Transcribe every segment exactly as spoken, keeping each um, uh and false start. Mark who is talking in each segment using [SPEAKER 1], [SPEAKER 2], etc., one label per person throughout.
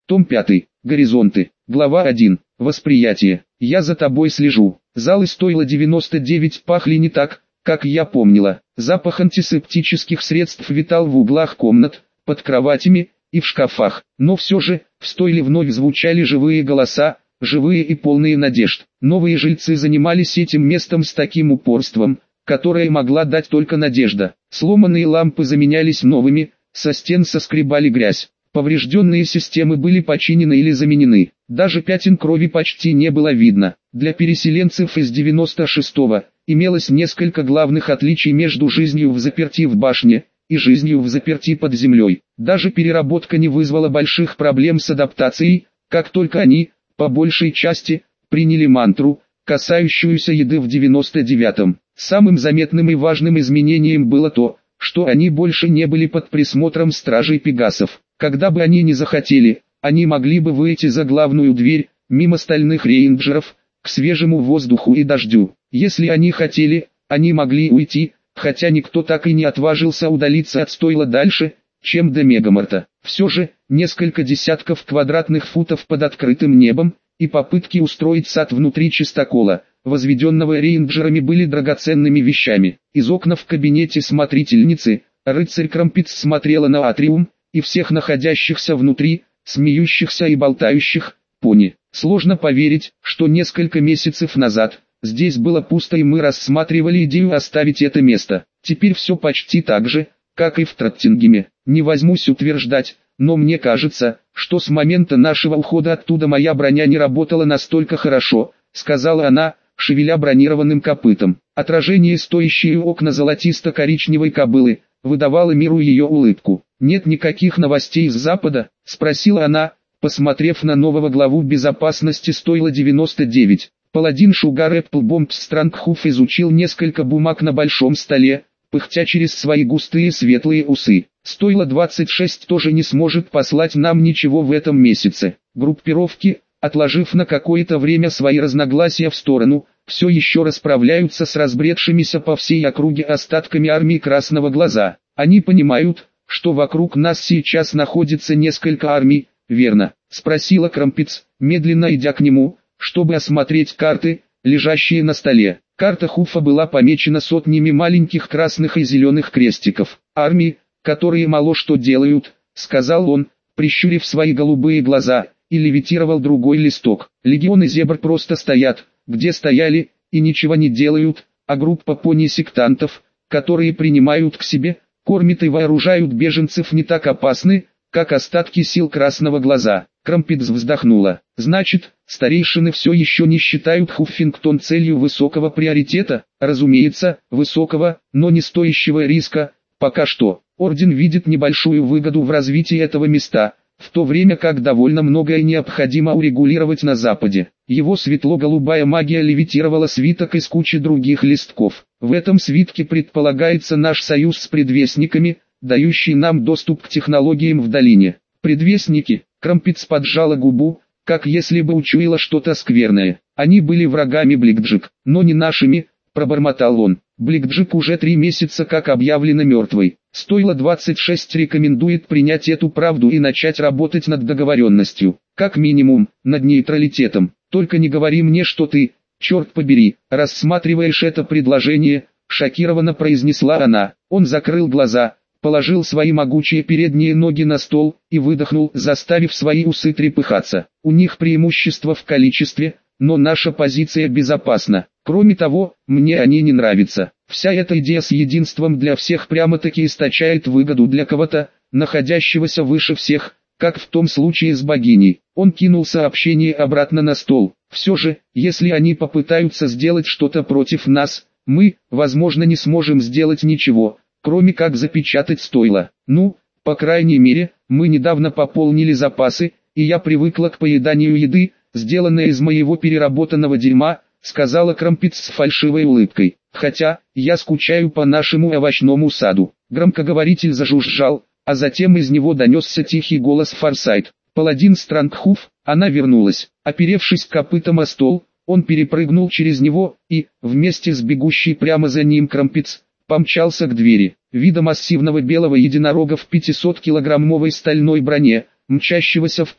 [SPEAKER 1] Том пятый. Горизонты. Глава один. Восприятие. Я за тобой слежу. Залы стойла девяносто девять пахли не так, как я помнила. Запах антисептических средств витал в углах комнат, под кроватями и в шкафах. Но все же, в стойле вновь звучали живые голоса, живые и полные надежд. Новые жильцы занимались этим местом с таким упорством, которое могла дать только надежда. Сломанные лампы заменялись новыми, со стен соскребали грязь. Поврежденные системы были починены или заменены. Даже пятен крови почти не было видно. Для переселенцев из девяносто шестого имелось несколько главных отличий между жизнью в заперти в башне и жизнью в заперти под землей. Даже переработка не вызвала больших проблем с адаптацией, как только они, по большей части, приняли мантру, касающуюся еды в девяносто девятом. Самым заметным и важным изменением было то, что они больше не были под присмотром стражей пегасов. Когда бы они ни захотели, они могли бы выйти за главную дверь, мимо стальных рейнджеров, к свежему воздуху и дождю. Если они хотели, они могли уйти, хотя никто так и не отважился удалиться от стойла дальше, чем до Мегамарта. Все же, несколько десятков квадратных футов под открытым небом, и попытки устроить сад внутри чистокола, возведенного рейнджерами, были драгоценными вещами. Из окна в кабинете смотрительницы, рыцарь Крампиц смотрела на атриум, и всех находящихся внутри, смеющихся и болтающих, пони. Сложно поверить, что несколько месяцев назад, здесь было пусто и мы рассматривали идею оставить это место. Теперь все почти так же, как и в Троттингеме. Не возьмусь утверждать, но мне кажется, что с момента нашего ухода оттуда моя броня не работала настолько хорошо, сказала она, шевеля бронированным копытом. Отражение стоящие у окна золотисто-коричневой кобылы выдавало миру ее улыбку. «Нет никаких новостей с запада?» — спросила она, посмотрев на нового главу безопасности стойла девяносто девять. Паладин Шугар Эпплбомб Странгхуф изучил несколько бумаг на большом столе, пыхтя через свои густые светлые усы. Стойло двадцать шесть тоже не сможет послать нам ничего в этом месяце. Группировки, отложив на какое-то время свои разногласия в сторону, все еще расправляются с разбредшимися по всей округе остатками армии Красного Глаза. Они понимают, что вокруг нас сейчас находится несколько армий, верно? Спросила Крампиц, медленно идя к нему, чтобы осмотреть карты, лежащие на столе. Карта Хуфа была помечена сотнями маленьких красных и зеленых крестиков. Армии, которые мало что делают, сказал он, прищурив свои голубые глаза, и левитировал другой листок. Легионы зебр просто стоят, где стояли, и ничего не делают, а группа пони-сектантов, которые принимают к себе, кормят и вооружают беженцев, не так опасны, как остатки сил Красного Глаза. Крампиц вздохнула. Значит, старейшины все еще не считают Хуффингтон целью высокого приоритета? Разумеется, высокого, но не стоящего риска. Пока что, Орден видит небольшую выгоду в развитии этого места, в то время как довольно многое необходимо урегулировать на Западе. Его светло-голубая магия левитировала свиток из кучи других листков. В этом свитке предполагается наш союз с предвестниками, дающий нам доступ к технологиям в долине. Предвестники, Крампиц поджала губу, как если бы учуяла что-то скверное. Они были врагами Бликджик, но не нашими, пробормотал он. Бликджик уже три месяца как объявлена мертвой. Стойло двадцать шесть рекомендует принять эту правду и начать работать над договоренностью. Как минимум, над нейтралитетом. Только не говори мне, что ты, черт побери, рассматриваешь это предложение, шокированно произнесла она. Он закрыл глаза, положил свои могучие передние ноги на стол и выдохнул, заставив свои усы трепыхаться. У них преимущество в количестве, но наша позиция безопасна. Кроме того, мне они не нравятся. Вся эта идея с единством для всех прямо-таки источает выгоду для кого-то, находящегося выше всех, как в том случае с богиней. Он кинул сообщение обратно на стол. Все же, если они попытаются сделать что-то против нас, мы, возможно, не сможем сделать ничего, кроме как запечатать стойло. Ну, по крайней мере, мы недавно пополнили запасы, и я привыкла к поеданию еды, сделанной из моего переработанного дерьма, сказала Крампиц с фальшивой улыбкой. Хотя, я скучаю по нашему овощному саду. Громкоговоритель зажужжал, а затем из него донесся тихий голос Форсайт. Паладин Странгхуф, она вернулась. Оперевшись копытом о стол, он перепрыгнул через него и, вместе с бегущей прямо за ним Крампиц, помчался к двери. Вида массивного белого единорога в пятисоткилограммовой стальной броне, мчащегося вперед,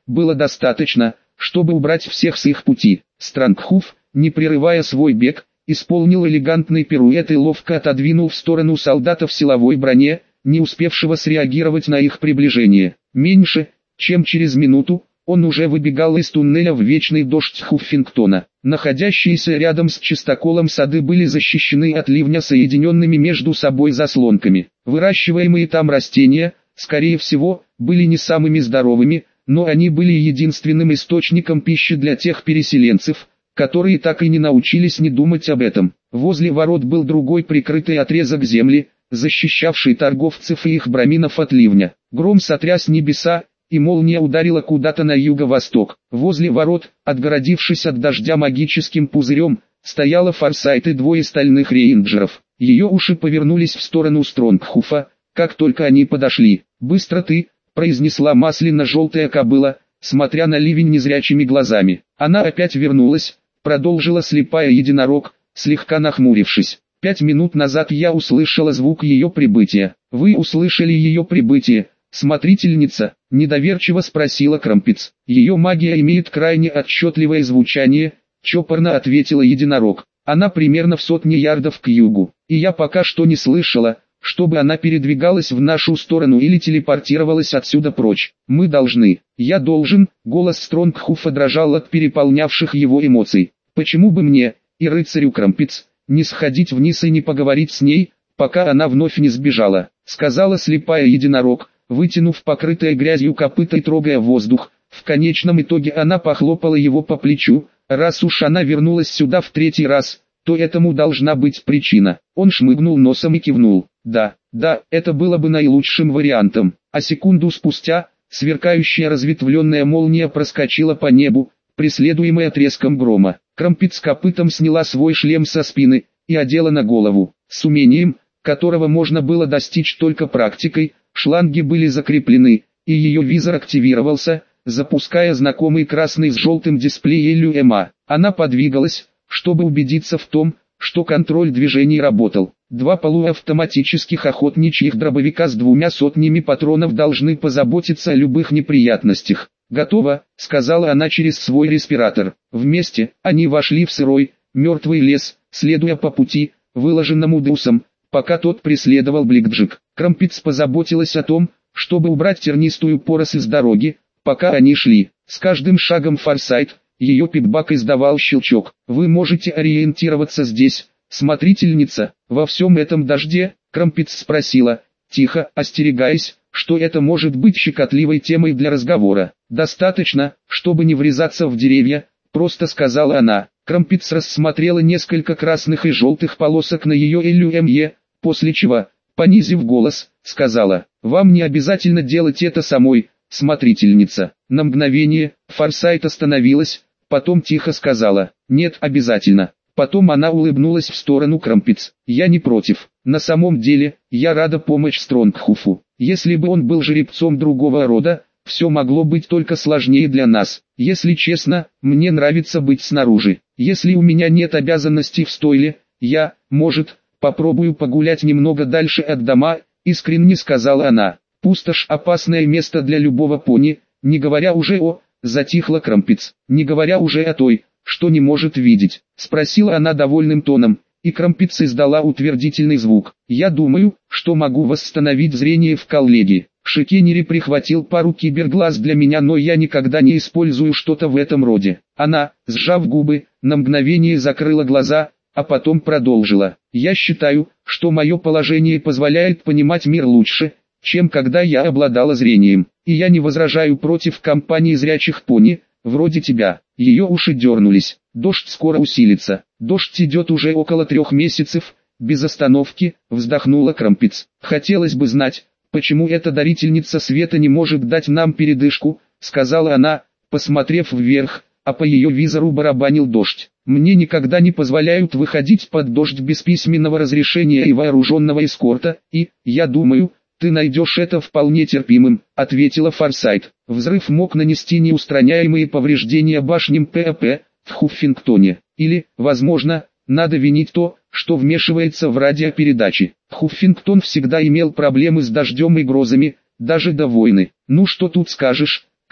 [SPEAKER 1] было достаточно, чтобы убрать всех с их пути. Странгхуф, не прерывая свой бег, исполнил элегантный пируэт и ловко отодвинул в сторону солдата в силовой броне, не успевшего среагировать на их приближение. Меньше, чем через минуту, он уже выбегал из туннеля в вечный дождь Хуффингтона. Находящиеся рядом с чистоколом сады были защищены от ливня соединенными между собой заслонками. Выращиваемые там растения, скорее всего, были не самыми здоровыми, но они были единственным источником пищи для тех переселенцев, которые так и не научились не думать об этом. Возле ворот был другой прикрытый отрезок земли, защищавший торговцев и их браминов от ливня. Гром сотряс небеса, и молния ударила куда-то на юго-восток. Возле ворот, отгородившись от дождя магическим пузырем, стояла Форсайт и двое стальных рейнджеров. Ее уши повернулись в сторону Стронгхуфа, как только они подошли. «Быстро ты», — произнесла масляно-желтая кобыла, смотря на ливень незрячими глазами. Она опять вернулась, продолжила слепая единорог, слегка нахмурившись. «Пять минут назад я услышала звук ее прибытия». «Вы услышали ее прибытие, смотрительница?» — недоверчиво спросила Крампец. «Ее магия имеет крайне отчетливое звучание», — чопорно ответила единорог. «Она примерно в сотне ярдов к югу, и я пока что не слышала, чтобы она передвигалась в нашу сторону или телепортировалась отсюда прочь. Мы должны, я должен», — голос Стронгхуфа дрожал от переполнявших его эмоций. «Почему бы мне, и рыцарю Крампец, не сходить вниз и не поговорить с ней, пока она вновь не сбежала», — сказала слепая единорог, вытянув покрытое грязью копыто и трогая воздух. В конечном итоге она похлопала его по плечу. «Раз уж она вернулась сюда в третий раз, то этому должна быть причина». Он шмыгнул носом и кивнул. «Да, да, это было бы наилучшим вариантом». А секунду спустя, сверкающая разветвленная молния проскочила по небу, преследуемая треском грома. Крампец копытом сняла свой шлем со спины и одела на голову. С умением, которого можно было достичь только практикой, шланги были закреплены, и ее визор активировался, запуская знакомый красный с желтым дисплей эл ю эм а. Она подвигалась, чтобы убедиться в том, что контроль движений работал. Два полуавтоматических охотничьих дробовика с двумя сотнями патронов должны позаботиться о любых неприятностях. «Готово», — сказала она через свой респиратор. Вместе они вошли в сырой, мертвый лес, следуя по пути, выложенному Дусом, пока тот преследовал Бликджик. Крампец позаботилась о том, чтобы убрать тернистую поросль с дороги, пока они шли. С каждым шагом Форсайт, ее пипбак издавал щелчок. «Вы можете ориентироваться здесь, смотрительница, во всем этом дожде?» Крампец спросила, тихо, остерегаясь, что это может быть щекотливой темой для разговора. «Достаточно, чтобы не врезаться в деревья», — просто сказала она. Крампец рассмотрела несколько красных и желтых полосок на ее эл ю эм е, после чего, понизив голос, сказала: «Вам не обязательно делать это самой, смотрительница». На мгновение Форсайт остановилась, потом тихо сказала: «Нет, обязательно». Потом она улыбнулась в сторону Крампец. «Я не против. На самом деле, я рада помочь Стронгхуфу. Если бы он был жеребцом другого рода, все могло быть только сложнее для нас. Если честно, мне нравится быть снаружи. Если у меня нет обязанностей в стойле, я, может, попробую погулять немного дальше от дома», — искренне сказала она. «Пустошь — опасное место для любого пони, не говоря уже о...» Затихла Крампец. «Не говоря уже о той, что не может видеть», — спросила она довольным тоном, и Крампец издала утвердительный звук. «Я думаю, что могу восстановить зрение в коллеге. Шикенери прихватил пару киберглаз для меня, но я никогда не использую что-то в этом роде». Она, сжав губы, на мгновение закрыла глаза, а потом продолжила. «Я считаю, что мое положение позволяет понимать мир лучше, чем когда я обладала зрением, и я не возражаю против компании зрячих пони, вроде тебя». Ее уши дернулись. «Дождь скоро усилится. Дождь идет уже около трех месяцев, без остановки», — вздохнула Крампец. «Хотелось бы знать, почему эта дарительница света не может дать нам передышку», — сказала она, посмотрев вверх, а по ее визору барабанил дождь. «Мне никогда не позволяют выходить под дождь без письменного разрешения и вооруженного эскорта, и, я думаю, ты найдешь это вполне терпимым», — ответила Форсайт. «Взрыв мог нанести неустраняемые повреждения башням ПАП в Хуффингтоне. Или, возможно, надо винить то, что вмешивается в радиопередачи. Хуффингтон всегда имел проблемы с дождем и грозами, даже до войны. Ну что тут скажешь,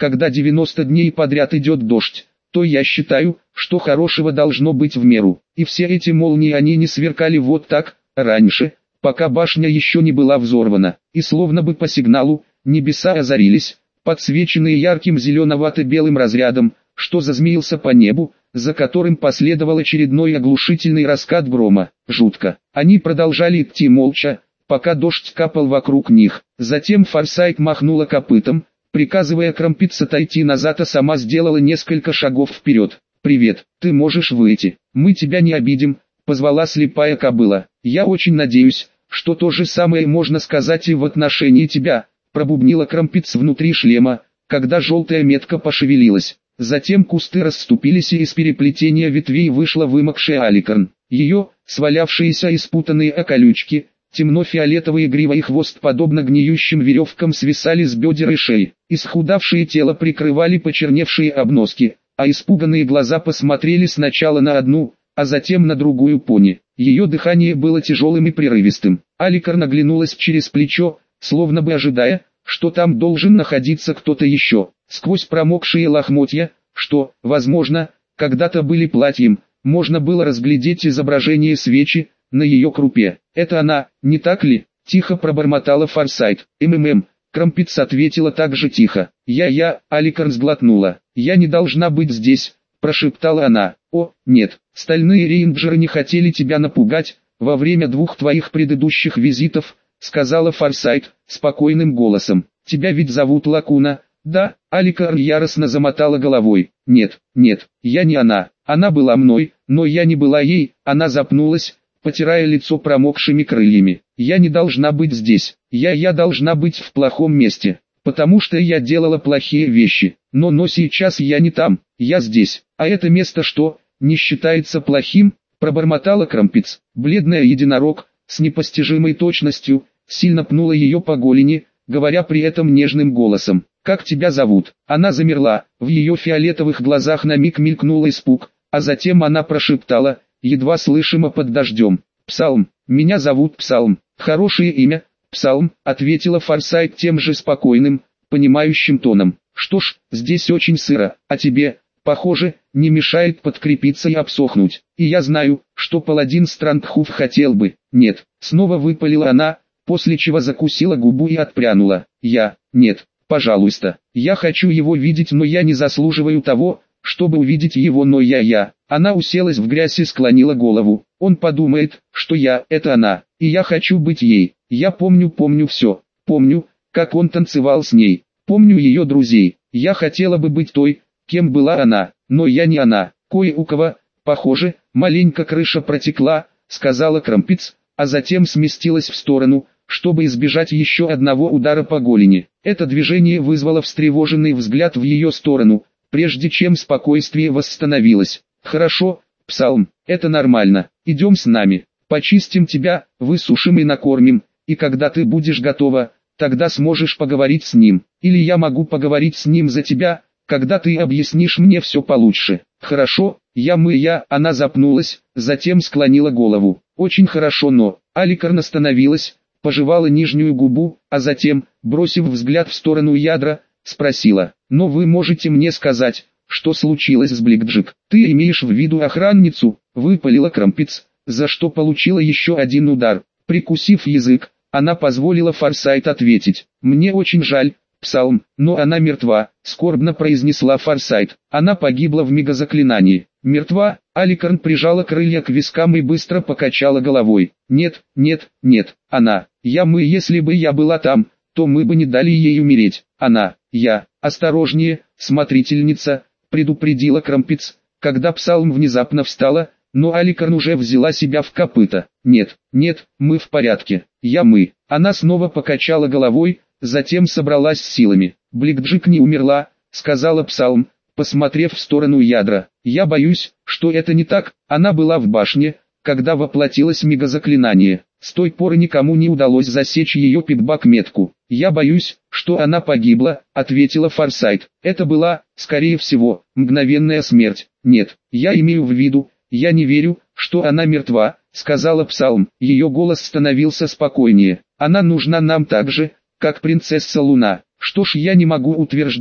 [SPEAKER 1] когда девяносто дней подряд идет дождь, то я считаю, что хорошего должно быть в меру. И все эти молнии они не сверкали вот так, раньше, пока башня еще не была взорвана. И словно бы по сигналу, небеса озарились, подсвеченные ярким зеленовато-белым разрядом, что зазмеился по небу, за которым последовал очередной оглушительный раскат грома. Жутко. Они продолжали идти молча, пока дождь капал вокруг них. Затем Форсайт махнула копытом, приказывая Крампитс отойти назад, а сама сделала несколько шагов вперед. «Привет, ты можешь выйти, мы тебя не обидим», — позвала слепая кобыла. «Я очень надеюсь, что то же самое можно сказать и в отношении тебя», — пробубнила Крампитс внутри шлема, когда желтая метка пошевелилась. Затем кусты расступились, и из переплетения ветвей вышла вымокшая Аликарн. Ее, свалявшиеся и спутанные околючки, темно-фиолетовые грива и хвост подобно гниющим веревкам свисали с бедер и шеи. Исхудавшее тело прикрывали почерневшие обноски, а испуганные глаза посмотрели сначала на одну, а затем на другую пони. Ее дыхание было тяжелым и прерывистым. Аликарн оглянулась через плечо, словно бы ожидая, что там должен находиться кто-то еще. Сквозь промокшие лохмотья, что, возможно, когда-то были платьем, можно было разглядеть изображение свечи на ее крупе. «Это она, не так ли?» – тихо пробормотала Форсайт. «МММ», – Крампитс ответила так же тихо. «Я-я», – Аликарн сглотнула. «Я не должна быть здесь», – прошептала она. «О, нет, стальные рейнджеры не хотели тебя напугать во время двух твоих предыдущих визитов», – сказала Форсайт спокойным голосом. «Тебя ведь зовут Лакуна?» «Да», — Аликарн яростно замотала головой. «Нет, нет, я не она. Она была мной, но я не была ей», — она запнулась, потирая лицо промокшими крыльями. «Я не должна быть здесь. Я я должна быть в плохом месте, потому что я делала плохие вещи. Но но сейчас я не там, я здесь. А это место что, не считается плохим?» — пробормотала Крампитс. Бледная единорог, с непостижимой точностью, сильно пнула ее по голени, говоря при этом нежным голосом. «Как тебя зовут?» Она замерла, в ее фиолетовых глазах на миг мелькнул испуг, а затем она прошептала, едва слышимо под дождем. «Псалм, меня зовут Псалм». «Хорошее имя, Псалм», — ответила Форсайт тем же спокойным, понимающим тоном. «Что ж, здесь очень сыро, а тебе, похоже, не мешает подкрепиться и обсохнуть. И я знаю, что паладин Странгхуф хотел бы». «Нет», — снова выпалила она, после чего закусила губу и отпрянула. «Я, нет». «Пожалуйста, я хочу его видеть, но я не заслуживаю того, чтобы увидеть его, но я-я». Она уселась в грязь и склонила голову. «Он подумает, что я – это она, и я хочу быть ей. Я помню, помню все. Помню, как он танцевал с ней. Помню ее друзей. Я хотела бы быть той, кем была она, но я не она. Кое у кого, похоже, маленько крыша протекла», – сказала Крампитс, а затем сместилась в сторону, чтобы избежать еще одного удара по голени. Это движение вызвало встревоженный взгляд в ее сторону, прежде чем спокойствие восстановилось. «Хорошо, Псалм, это нормально. Идем с нами. Почистим тебя, высушим и накормим, и когда ты будешь готова, тогда сможешь поговорить с ним. Или я могу поговорить с ним за тебя, когда ты объяснишь мне все получше». «Хорошо, я мы я», она запнулась, затем склонила голову. «Очень хорошо, но...» Аликарн остановилась, пожевала нижнюю губу, а затем, бросив взгляд в сторону ядра, спросила: «Но вы можете мне сказать, что случилось с Бликджик?» «Ты имеешь в виду охранницу?» — выпалила Крампитс, за что получила еще один удар. Прикусив язык, она позволила Форсайт ответить. «Мне очень жаль, Псалм, но она мертва», — скорбно произнесла Форсайт. «Она погибла в мегазаклинании». «Мертва?» — Аликарн прижала крылья к вискам и быстро покачала головой. «Нет, нет, нет, она. Я мы, если бы я была там, то мы бы не дали ей умереть. Она, я, осторожнее, смотрительница», — предупредила Крампитс, когда Псалм внезапно встала, но Аликарн уже взяла себя в копыта. «Нет, нет, мы в порядке. Я мы». Она снова покачала головой, затем собралась с силами. «Бликджик не умерла», — сказала Псалм, посмотрев в сторону ядра. «Я боюсь, что это не так. Она была в башне, когда воплотилось мегазаклинание. С той поры никому не удалось засечь ее питбак-метку. Я боюсь, что она погибла», — ответила Форсайт. «Это была, скорее всего, мгновенная смерть». «Нет, я имею в виду, я не верю, что она мертва», — сказала Псалм. Ее голос становился спокойнее. «Она нужна нам так же, как принцесса Луна. Что ж, я не могу утверждать,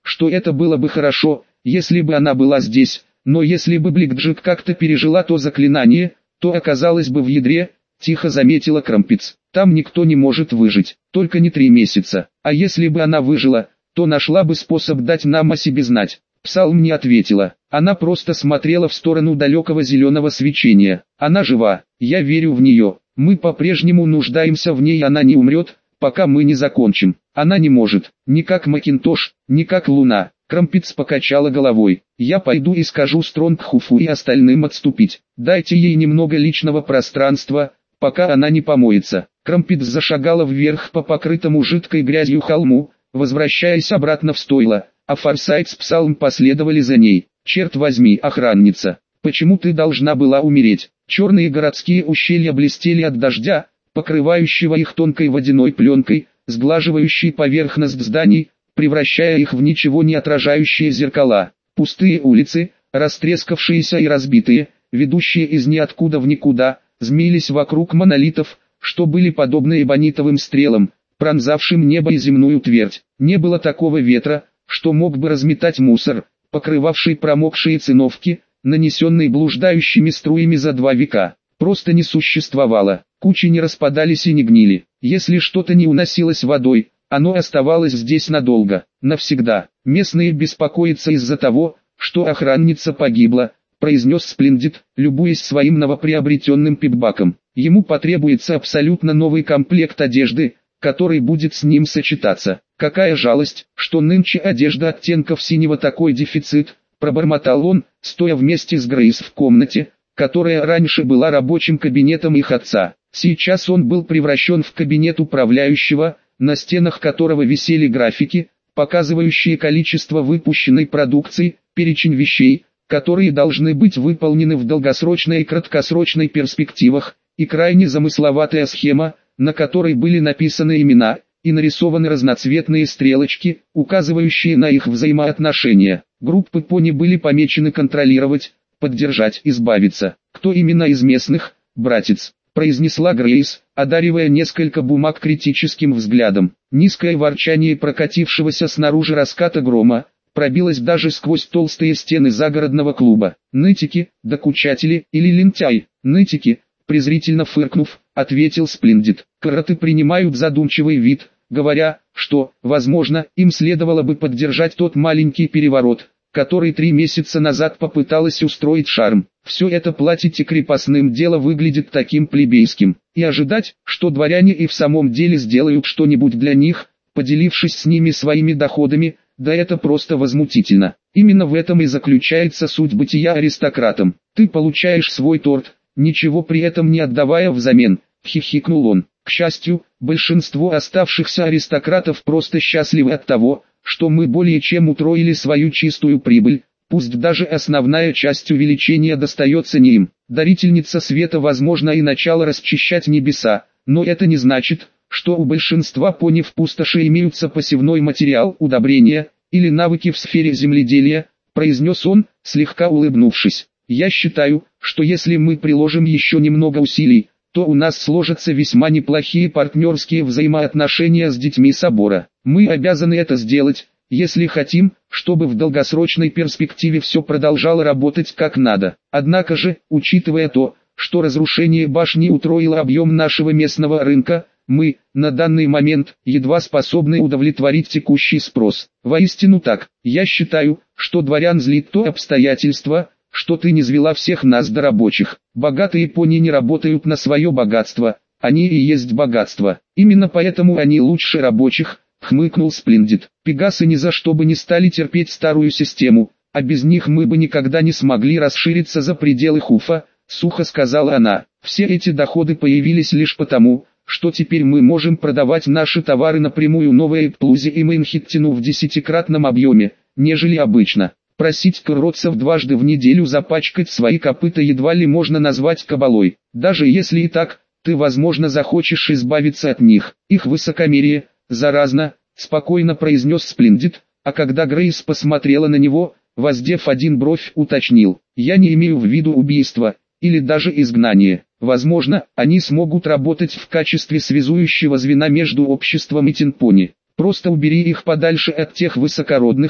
[SPEAKER 1] что это было бы хорошо, если бы она была здесь, но если бы Бликджик как-то пережила то заклинание, то оказалось бы в ядре, тихо заметила Крампец. Там никто не может выжить, только не три месяца. А если бы она выжила, то нашла бы способ дать нам о себе знать. Псалм не ответила, она просто смотрела в сторону далекого зеленого свечения. Она жива, я верю в нее, мы по-прежнему нуждаемся в ней, она не умрет, пока мы не закончим. Она не может, ни как Макинтош, ни как Луна. Крампец покачала головой. Я пойду и скажу Стронгхуфу и остальным отступить. Дайте ей немного личного пространства, пока она не помоется. Крампец зашагала вверх по покрытому жидкой грязью холму, возвращаясь обратно в стойло, а Форсайт с Псалм последовали за ней. Черт возьми, охранница, почему ты должна была умереть? Черные городские ущелья блестели от дождя, покрывающего их тонкой водяной пленкой, сглаживающей поверхность зданий, превращая их в ничего не отражающие зеркала. Пустые улицы, растрескавшиеся и разбитые, ведущие из ниоткуда в никуда, змеились вокруг монолитов, что были подобны эбонитовым стрелам, пронзавшим небо и земную твердь. Не было такого ветра, что мог бы разметать мусор, покрывавший промокшие циновки, нанесенные блуждающими струями за два века. Просто не существовало, кучи не распадались и не гнили. Если что-то не уносилось водой, оно оставалось здесь надолго, навсегда. Местные беспокоятся из-за того, что охранница погибла, произнес Сплендит, любуясь своим новоприобретенным пипбаком. Ему потребуется абсолютно новый комплект одежды, который будет с ним сочетаться. Какая жалость, что нынче одежда оттенков синего такой дефицит, пробормотал он, стоя вместе с Грейс в комнате, которая раньше была рабочим кабинетом их отца. Сейчас он был превращен в кабинет управляющего, на стенах которого висели графики, показывающие количество выпущенной продукции, перечень вещей, которые должны быть выполнены в долгосрочной и краткосрочной перспективах, и крайне замысловатая схема, на которой были написаны имена, и нарисованы разноцветные стрелочки, указывающие на их взаимоотношения. Группы пони были помечены контролировать, поддержать, избавиться. Кто именно из местных, братец, произнесла Грейс, одаривая несколько бумаг критическим взглядом. Низкое ворчание прокатившегося снаружи раската грома пробилось даже сквозь толстые стены загородного клуба. Нытики, докучатели или лентяи, нытики, презрительно фыркнув, ответил Сплендит. Кроты принимают задумчивый вид, говоря, что, возможно, им следовало бы поддержать тот маленький переворот, который три месяца назад попыталась устроить Шарм. Все это платить и крепостным дело выглядит таким плебейским, и ожидать, что дворяне и в самом деле сделают что-нибудь для них, поделившись с ними своими доходами, да это просто возмутительно. Именно в этом и заключается суть бытия аристократом. Ты получаешь свой торт, ничего при этом не отдавая взамен, хихикнул он. К счастью, большинство оставшихся аристократов просто счастливы от того, что мы более чем утроили свою чистую прибыль, пусть даже основная часть увеличения достается не им. Дарительница света возможно и начало расчищать небеса, но это не значит, что у большинства пони в пустоши имеются посевной материал, удобрения, или навыки в сфере земледелия, произнес он, слегка улыбнувшись. Я считаю, что если мы приложим еще немного усилий, то у нас сложатся весьма неплохие партнерские взаимоотношения с детьми собора. Мы обязаны это сделать, если хотим, чтобы в долгосрочной перспективе все продолжало работать как надо. Однако же, учитывая то, что разрушение башни утроило объем нашего местного рынка, мы, на данный момент, едва способны удовлетворить текущий спрос. Воистину так, я считаю, что дворян злит то обстоятельство, что ты низвела всех нас до рабочих. Богатые пони не работают на свое богатство, они и есть богатство. Именно поэтому они лучше рабочих, хмыкнул Сплендит. Пегасы ни за что бы не стали терпеть старую систему, а без них мы бы никогда не смогли расшириться за пределы Хуфа, сухо сказала она. Все эти доходы появились лишь потому, что теперь мы можем продавать наши товары напрямую Новой Эпплузе и Мейнхиттину в десятикратном объеме, нежели обычно. Просить кротцев дважды в неделю запачкать свои копыта едва ли можно назвать кабалой. Даже если и так, ты возможно захочешь избавиться от них. Их высокомерие, заразно, спокойно произнес Сплендит, а когда Грейс посмотрела на него, воздев один бровь, уточнил. Я не имею в виду убийство, или даже изгнание. Возможно, они смогут работать в качестве связующего звена между обществом и Тинпони. Просто убери их подальше от тех высокородных,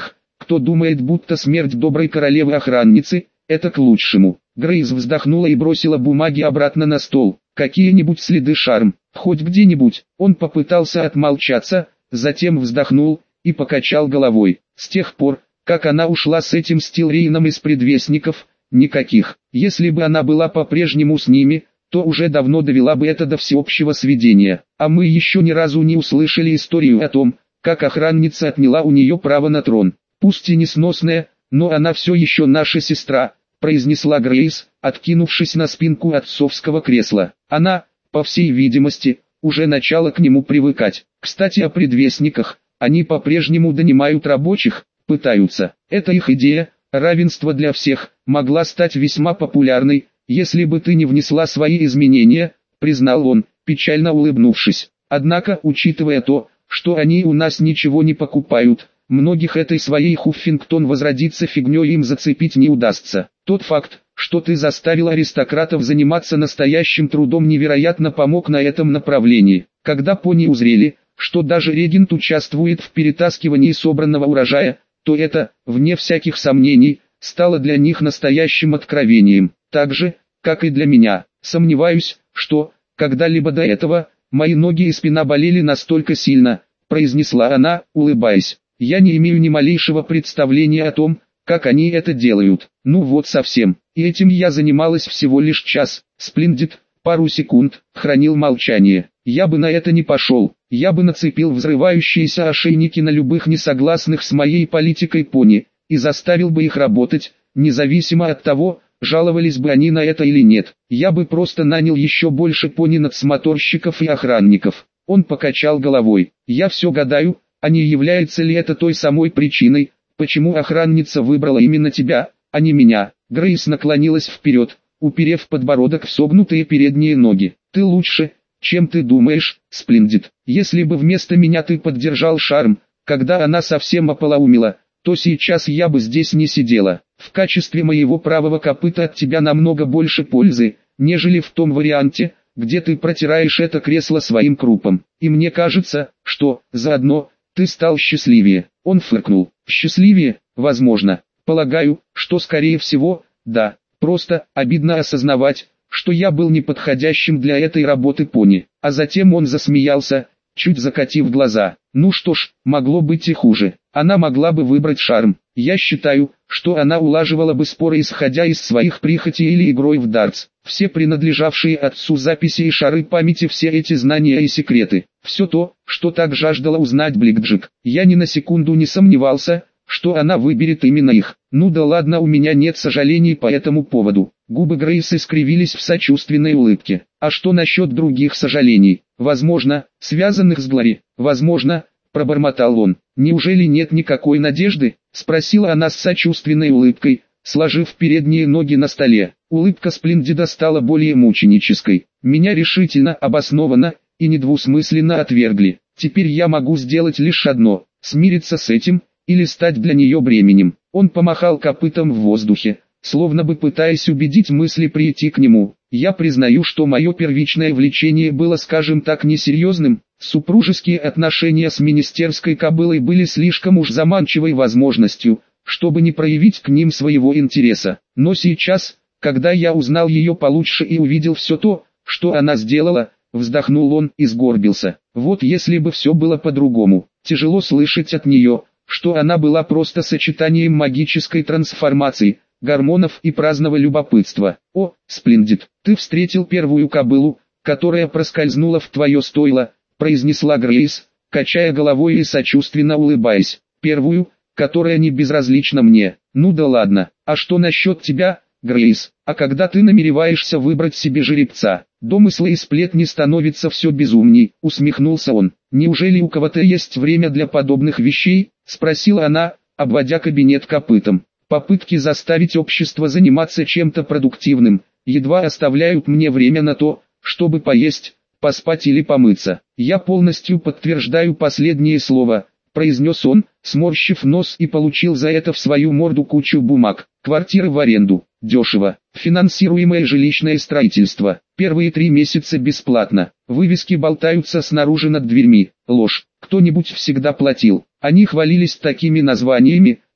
[SPEAKER 1] кто думает, будто смерть доброй королевы-охранницы – это к лучшему. Грейс вздохнула и бросила бумаги обратно на стол. Какие-нибудь следы шарм, хоть где-нибудь. Он попытался отмолчаться, затем вздохнул и покачал головой. С тех пор, как она ушла с этим Стилрейном из предвестников, никаких. Если бы она была по-прежнему с ними, то уже давно довела бы это до всеобщего сведения. А мы еще ни разу не услышали историю о том, как охранница отняла у нее право на трон. Пусть и несносная, но она все еще наша сестра, произнесла Грейс, откинувшись на спинку отцовского кресла. Она, по всей видимости, уже начала к нему привыкать. Кстати, о предвестниках. Они по-прежнему донимают рабочих, пытаются. Это их идея, равенство для всех, могла стать весьма популярной, если бы ты не внесла свои изменения, признал он, печально улыбнувшись. Однако, учитывая то, что они у нас ничего не покупают, многих этой своей Хуффингтон возродиться фигней им зацепить не удастся. Тот факт, что ты заставил аристократов заниматься настоящим трудом, невероятно помог на этом направлении. Когда пони узрели, что даже регент участвует в перетаскивании собранного урожая, то это, вне всяких сомнений, стало для них настоящим откровением. Так же, как и для меня. Сомневаюсь, что, когда-либо до этого, мои ноги и спина болели настолько сильно, произнесла она, улыбаясь. Я не имею ни малейшего представления о том, как они это делают. Ну вот совсем. И этим я занималась всего лишь час. Сплендит, пару секунд, хранил молчание. Я бы на это не пошел. Я бы нацепил взрывающиеся ошейники на любых несогласных с моей политикой пони, и заставил бы их работать, независимо от того, жаловались бы они на это или нет. Я бы просто нанял еще больше пони-надсмотрщиков и охранников. Он покачал головой. Я все гадаю, а не является ли это той самой причиной, почему охранница выбрала именно тебя, а не меня. Грейс наклонилась вперед, уперев подбородок в согнутые передние ноги. Ты лучше, чем ты думаешь, Сплендит. Если бы вместо меня ты поддержал Шарм, когда она совсем ополоумела, то сейчас я бы здесь не сидела. В качестве моего правого копыта от тебя намного больше пользы, нежели в том варианте, где ты протираешь это кресло своим крупом. И мне кажется, что, заодно, ты стал счастливее. Он фыркнул. Счастливее, возможно. Полагаю, что скорее всего, да. Просто, обидно осознавать, что я был неподходящим для этой работы пони. А затем он засмеялся, чуть закатив глаза. Ну что ж, могло быть и хуже. Она могла бы выбрать Шарм. Я считаю, что она улаживала бы споры, исходя из своих прихотей или игрой в дартс. Все принадлежавшие отцу записи и шары памяти, все эти знания и секреты. Все то, что так жаждала узнать Блэкджек. Я ни на секунду не сомневался, что она выберет именно их. Ну да ладно, у меня нет сожалений по этому поводу. Губы Грейс искривились в сочувственной улыбке. А что насчет других сожалений? Возможно, связанных с Глори. Возможно, пробормотал он. Неужели нет никакой надежды? Спросила она с сочувственной улыбкой, сложив передние ноги на столе. Улыбка Сплендида стала более мученической. Меня решительно, обоснованно и недвусмысленно отвергли. Теперь я могу сделать лишь одно: смириться с этим, или стать для нее бременем. Он помахал копытом в воздухе, словно бы пытаясь убедить мысли прийти к нему. Я признаю, что мое первичное влечение было, скажем так, несерьезным. Супружеские отношения с министерской кобылой были слишком уж заманчивой возможностью, чтобы не проявить к ним своего интереса. Но сейчас, когда я узнал ее получше и увидел все то, что она сделала, вздохнул он и сгорбился. Вот если бы все было по-другому. Тяжело слышать от нее, что она была просто сочетанием магической трансформации, гормонов и праздного любопытства. О, Сплендит, ты встретил первую кобылу, которая проскользнула в твое стойло, произнесла Грейс, качая головой и сочувственно улыбаясь. Первую, которая не безразлична мне. Ну да ладно, а что насчет тебя, Грейс? А когда ты намереваешься выбрать себе жеребца? Домыслы и сплетни становятся все безумней, усмехнулся он. Неужели у кого-то есть время для подобных вещей? Спросила она, обводя кабинет копытом. Попытки заставить общество заниматься чем-то продуктивным едва оставляют мне время на то, чтобы поесть, поспать или помыться. Я полностью подтверждаю последнее слово, произнес он, сморщив нос, и получил за это в свою морду кучу бумаг. Квартиры в аренду, дешево, финансируемое жилищное строительство, первые три месяца бесплатно, вывески болтаются снаружи над дверьми, ложь, кто-нибудь всегда платил. Они хвалились такими названиями,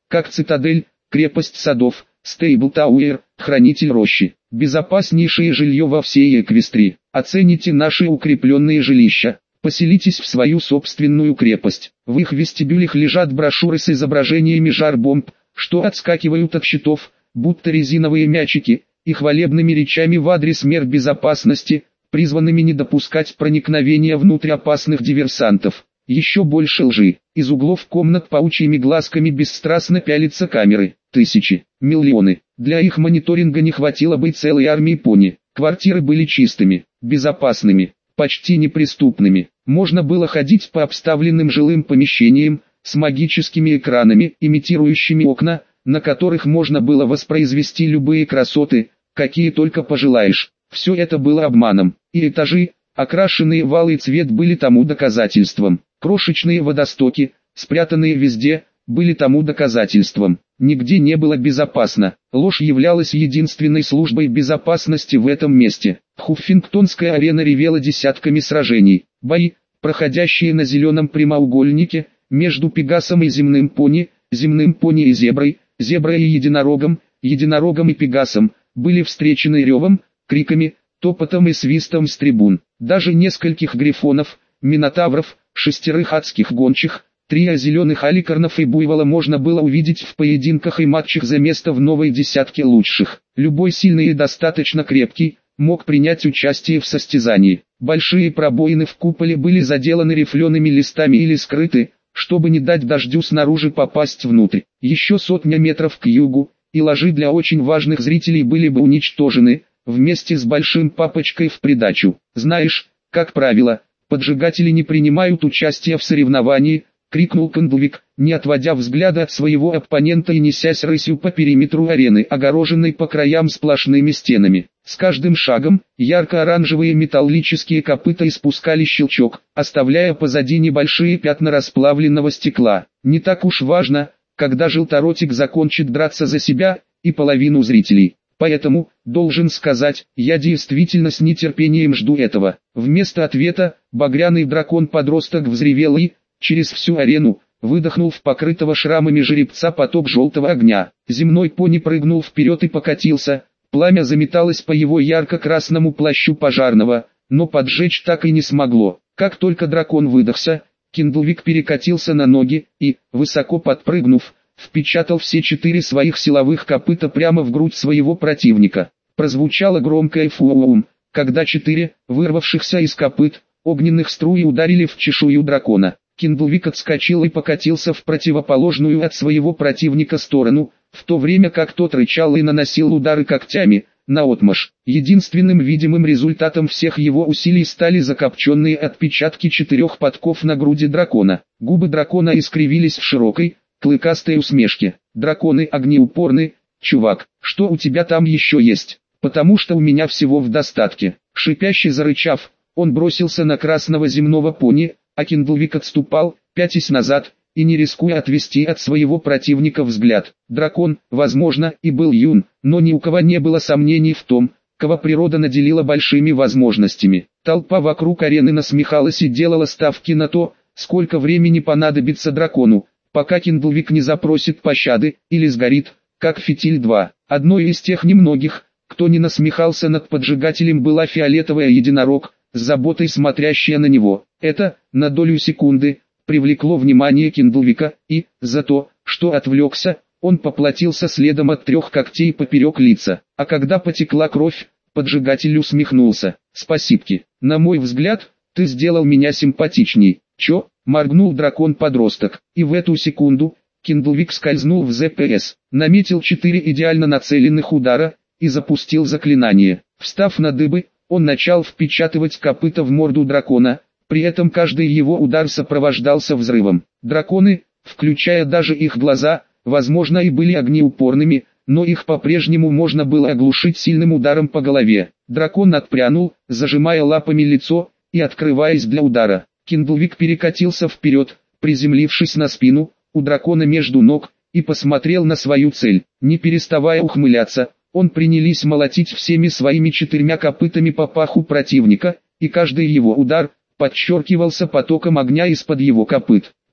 [SPEAKER 1] как цитадель, крепость садов, стейбл тауэр, хранитель рощи, безопаснейшее жилье во всей Эквестрии. Оцените наши укрепленные жилища. Поселитесь в свою собственную крепость. В их вестибюлях лежат брошюры с изображениями жар-бомб, что отскакивают от щитов, будто резиновые мячики, и хвалебными речами в адрес мер безопасности, призванными не допускать проникновения внутрь опасных диверсантов. Еще больше лжи. Из углов комнат паучьими глазками бесстрастно пялятся камеры. Тысячи, миллионы. Для их мониторинга не хватило бы целой армии пони. Квартиры были чистыми, безопасными, почти неприступными. Можно было ходить по обставленным жилым помещениям, с магическими экранами, имитирующими окна, на которых можно было воспроизвести любые красоты, какие только пожелаешь. Все это было обманом, и этажи, окрашенные в алый цвет, были тому доказательством. Крошечные водостоки, спрятанные везде, были тому доказательством. Нигде не было безопасно. Ложь являлась единственной службой безопасности в этом месте. Хуффингтонская арена ревела десятками сражений. Бои, проходящие на зеленом прямоугольнике, между Пегасом и земным пони, земным пони и зеброй, зеброй и единорогом, единорогом и Пегасом, были встречены ревом, криками, топотом и свистом с трибун. Даже нескольких грифонов, минотавров, шестерых адских гончих, трио зеленых аликарнов и буйвола можно было увидеть в поединках и матчах за место в новой десятке лучших. Любой сильный и достаточно крепкий мог принять участие в состязании. Большие пробоины в куполе были заделаны рифлеными листами или скрыты, чтобы не дать дождю снаружи попасть внутрь. Еще сотня метров к югу, и ложи для очень важных зрителей были бы уничтожены, вместе с большим папочкой в придачу. Знаешь, как правило, поджигатели не принимают участия в соревновании, крикнул Кандлвик, не отводя взгляда от своего оппонента и несясь рысью по периметру арены, огороженной по краям сплошными стенами. С каждым шагом, ярко-оранжевые металлические копыта испускали щелчок, оставляя позади небольшие пятна расплавленного стекла. Не так уж важно, когда желторотик закончит драться за себя и половину зрителей. Поэтому, должен сказать, я действительно с нетерпением жду этого. Вместо ответа, багряный дракон-подросток взревел и, через всю арену, выдохнул в покрытого шрамами жеребца поток желтого огня. Земной пони прыгнул вперед и покатился, пламя заметалось по его ярко-красному плащу пожарного, но поджечь так и не смогло. Как только дракон выдохся, Киндлвик перекатился на ноги и, высоко подпрыгнув, впечатал все четыре своих силовых копыта прямо в грудь своего противника. Прозвучало громкое фуум, когда четыре, вырвавшихся из копыт, огненных струи ударили в чешую дракона. Киндлвик отскочил и покатился в противоположную от своего противника сторону, в то время как тот рычал и наносил удары когтями, наотмашь. Единственным видимым результатом всех его усилий стали закопченные отпечатки четырех подков на груди дракона. Губы дракона искривились в широкой, клыкастой усмешке. Драконы огнеупорны, чувак, что у тебя там еще есть? Потому что у меня всего в достатке. Шипяще зарычав, он бросился на красного земного пони, а Киндлвик отступал, пятясь назад, и не рискуя отвести от своего противника взгляд. Дракон, возможно, и был юн, но ни у кого не было сомнений в том, кого природа наделила большими возможностями. Толпа вокруг арены насмехалась и делала ставки на то, сколько времени понадобится дракону, пока Киндлвик не запросит пощады, или сгорит, как фитиль два. Одной из тех немногих, кто не насмехался над поджигателем, была фиолетовая единорог, с заботой смотрящая на него. Это, на долю секунды, привлекло внимание Киндлвика, и, за то, что отвлекся, он поплатился следом от трех когтей поперек лица. А когда потекла кровь, поджигатель усмехнулся. «Спасибки, на мой взгляд, ты сделал меня симпатичней». «Чё?» — моргнул дракон-подросток, и в эту секунду, Киндлвик скользнул в ЗПС, наметил четыре идеально нацеленных удара, и запустил заклинание. Встав на дыбы, он начал впечатывать копыта в морду дракона, при этом каждый его удар сопровождался взрывом. Драконы, включая даже их глаза, возможно и были огнеупорными, но их по-прежнему можно было оглушить сильным ударом по голове. Дракон отпрянул, зажимая лапами лицо, и открываясь для удара. Киндлвик перекатился вперед, приземлившись на спину, у дракона между ног, и посмотрел на свою цель. Не переставая ухмыляться, он принялись молотить всеми своими четырьмя копытами по паху противника, и каждый его удар подчеркивался потоком огня из-под его копыт.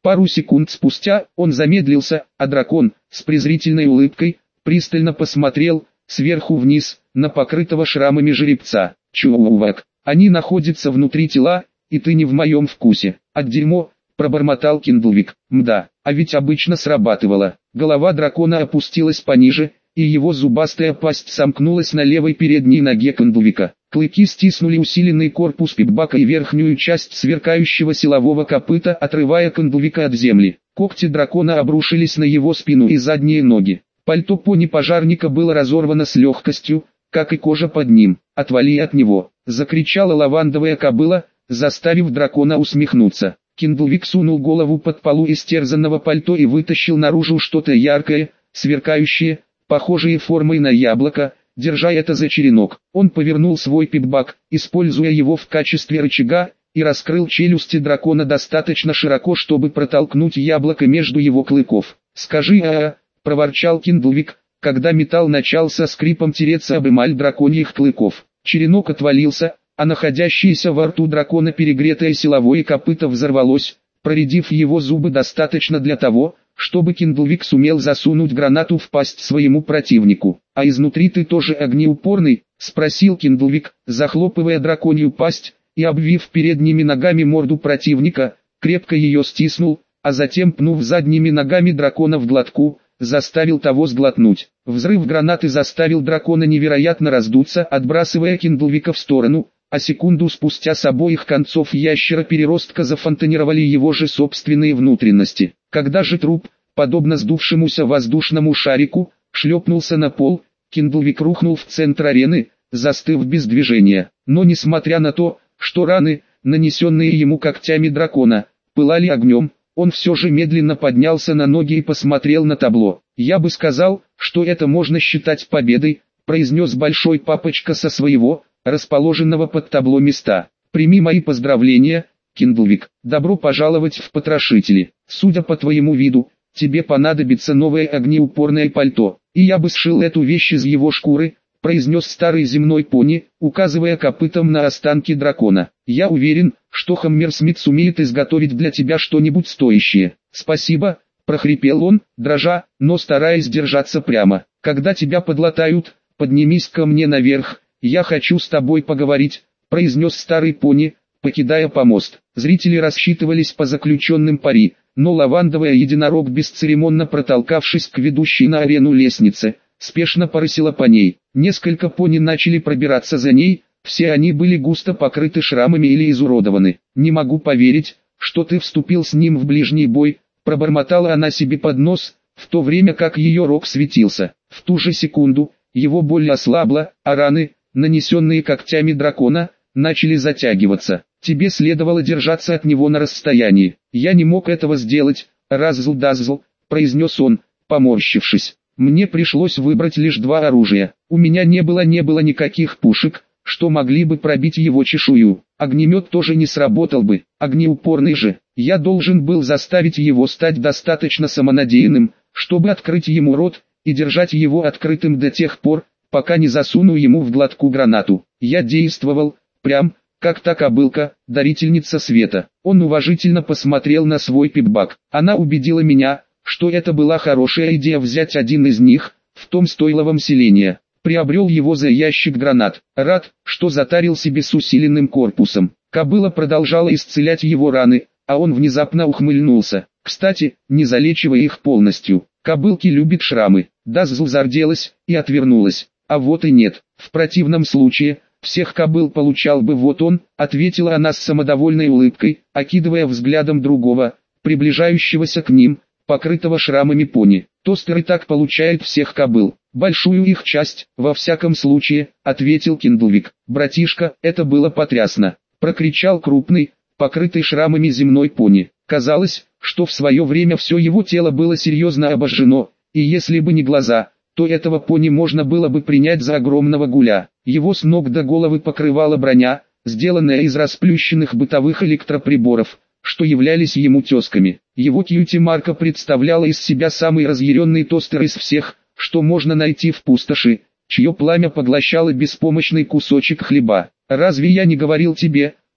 [SPEAKER 1] Пару секунд спустя он замедлился, а дракон, с презрительной улыбкой, пристально посмотрел, сверху вниз, на покрытого шрамами жеребца. «Чувак, они находятся внутри тела, и ты не в моем вкусе. От дерьмо», — пробормотал Киндлвик. «Мда, а ведь обычно срабатывало». Голова дракона опустилась пониже, и его зубастая пасть сомкнулась на левой передней ноге Киндлвика. Клыки стиснули усиленный корпус пипбака и верхнюю часть сверкающего силового копыта, отрывая Киндлвика от земли. Когти дракона обрушились на его спину и задние ноги. Пальто пони-пожарника было разорвано с легкостью, как и кожа под ним. «Отвали от него!» — закричала лавандовая кобыла, заставив дракона усмехнуться. Киндлвик сунул голову под полу истерзанного пальто и вытащил наружу что-то яркое, сверкающее, похожее формой на яблоко. Держа это за черенок, он повернул свой пипбак, используя его в качестве рычага, и раскрыл челюсти дракона достаточно широко, чтобы протолкнуть яблоко между его клыков. «Скажи а-а», — проворчал Киндлвик, когда металл начал со скрипом тереться об эмаль драконьих клыков. Черенок отвалился, а находящееся во рту дракона перегретое силовое копыто взорвалось, проредив его зубы достаточно для того, чтобы Киндлвик сумел засунуть гранату в пасть своему противнику. «А изнутри ты тоже огнеупорный?» — спросил Киндлвик, захлопывая драконью пасть, и обвив передними ногами морду противника, крепко ее стиснул, а затем, пнув задними ногами дракона в глотку, заставил того сглотнуть. Взрыв гранаты заставил дракона невероятно раздуться, отбрасывая Киндлвика в сторону, а секунду спустя с обоих концов ящера-переростка зафонтанировали его же собственные внутренности. Когда же труп, подобно сдувшемуся воздушному шарику, шлепнулся на пол, Киндлвик рухнул в центр арены, застыв без движения. Но несмотря на то, что раны, нанесенные ему когтями дракона, пылали огнем, он все же медленно поднялся на ноги и посмотрел на табло. «Я бы сказал, что это можно считать победой», — произнес большой папочка со своего, расположенного под табло места. «Прими мои поздравления, Киндлвик. Добро пожаловать в потрошители. Судя по твоему виду, тебе понадобится новое огнеупорное пальто, и я бы сшил эту вещь из его шкуры», — произнес старый земной пони, указывая копытом на останки дракона. «Я уверен, что Хаммерсмит сумеет изготовить для тебя что-нибудь стоящее». «Спасибо», — прохрипел он, дрожа, но стараясь держаться прямо. «Когда тебя подлатают, поднимись ко мне наверх, я хочу с тобой поговорить», — произнес старый пони, покидая помост. Зрители рассчитывались по заключенным пари, но лавандовая единорог, бесцеремонно протолкавшись к ведущей на арену лестнице, спешно порысила по ней. Несколько пони начали пробираться за ней, все они были густо покрыты шрамами или изуродованы. «Не могу поверить, что ты вступил с ним в ближний бой», — пробормотала она себе под нос, в то время как ее рог светился. В ту же секунду, его боль ослабла, а раны, нанесенные когтями дракона, начали затягиваться. «Тебе следовало держаться от него на расстоянии». «Я не мог этого сделать, Раззл-Даззл», — произнес он, поморщившись. «Мне пришлось выбрать лишь два оружия. У меня не было не было никаких пушек, что могли бы пробить его чешую. Огнемет тоже не сработал бы, огнеупорный же. Я должен был заставить его стать достаточно самонадеянным, чтобы открыть ему рот, и держать его открытым до тех пор, пока не засуну ему в глотку гранату. Я действовал, прям, как та кобылка, дарительница света». Он уважительно посмотрел на свой пипбак. «Она убедила меня, что это была хорошая идея взять один из них, в том стойловом селении. Приобрел его за ящик гранат. Рад, что затарил себе с усиленным корпусом». Кобыла продолжала исцелять его раны, а он внезапно ухмыльнулся. «Кстати, не залечивай их полностью. Кобылки любят шрамы». Даззл зарделась и отвернулась. «А вот и нет. В противном случае, всех кобыл получал бы вот он», — ответила она с самодовольной улыбкой, окидывая взглядом другого, приближающегося к ним, покрытого шрамами пони. «Тостер и так получает всех кобыл. Большую их часть, во всяком случае», — ответил Киндлвик. «Братишка, это было потрясно», — прокричал крупный, покрытый шрамами земной пони. Казалось, что в свое время все его тело было серьезно обожжено, и если бы не глаза, то этого пони можно было бы принять за огромного гуля. Его с ног до головы покрывала броня, сделанная из расплющенных бытовых электроприборов, что являлись ему тесками. Его кьюти-марка представляла из себя самый разъяренный тостер из всех, что можно найти в пустоши, чье пламя поглощало беспомощный кусочек хлеба. «Разве я не говорил тебе,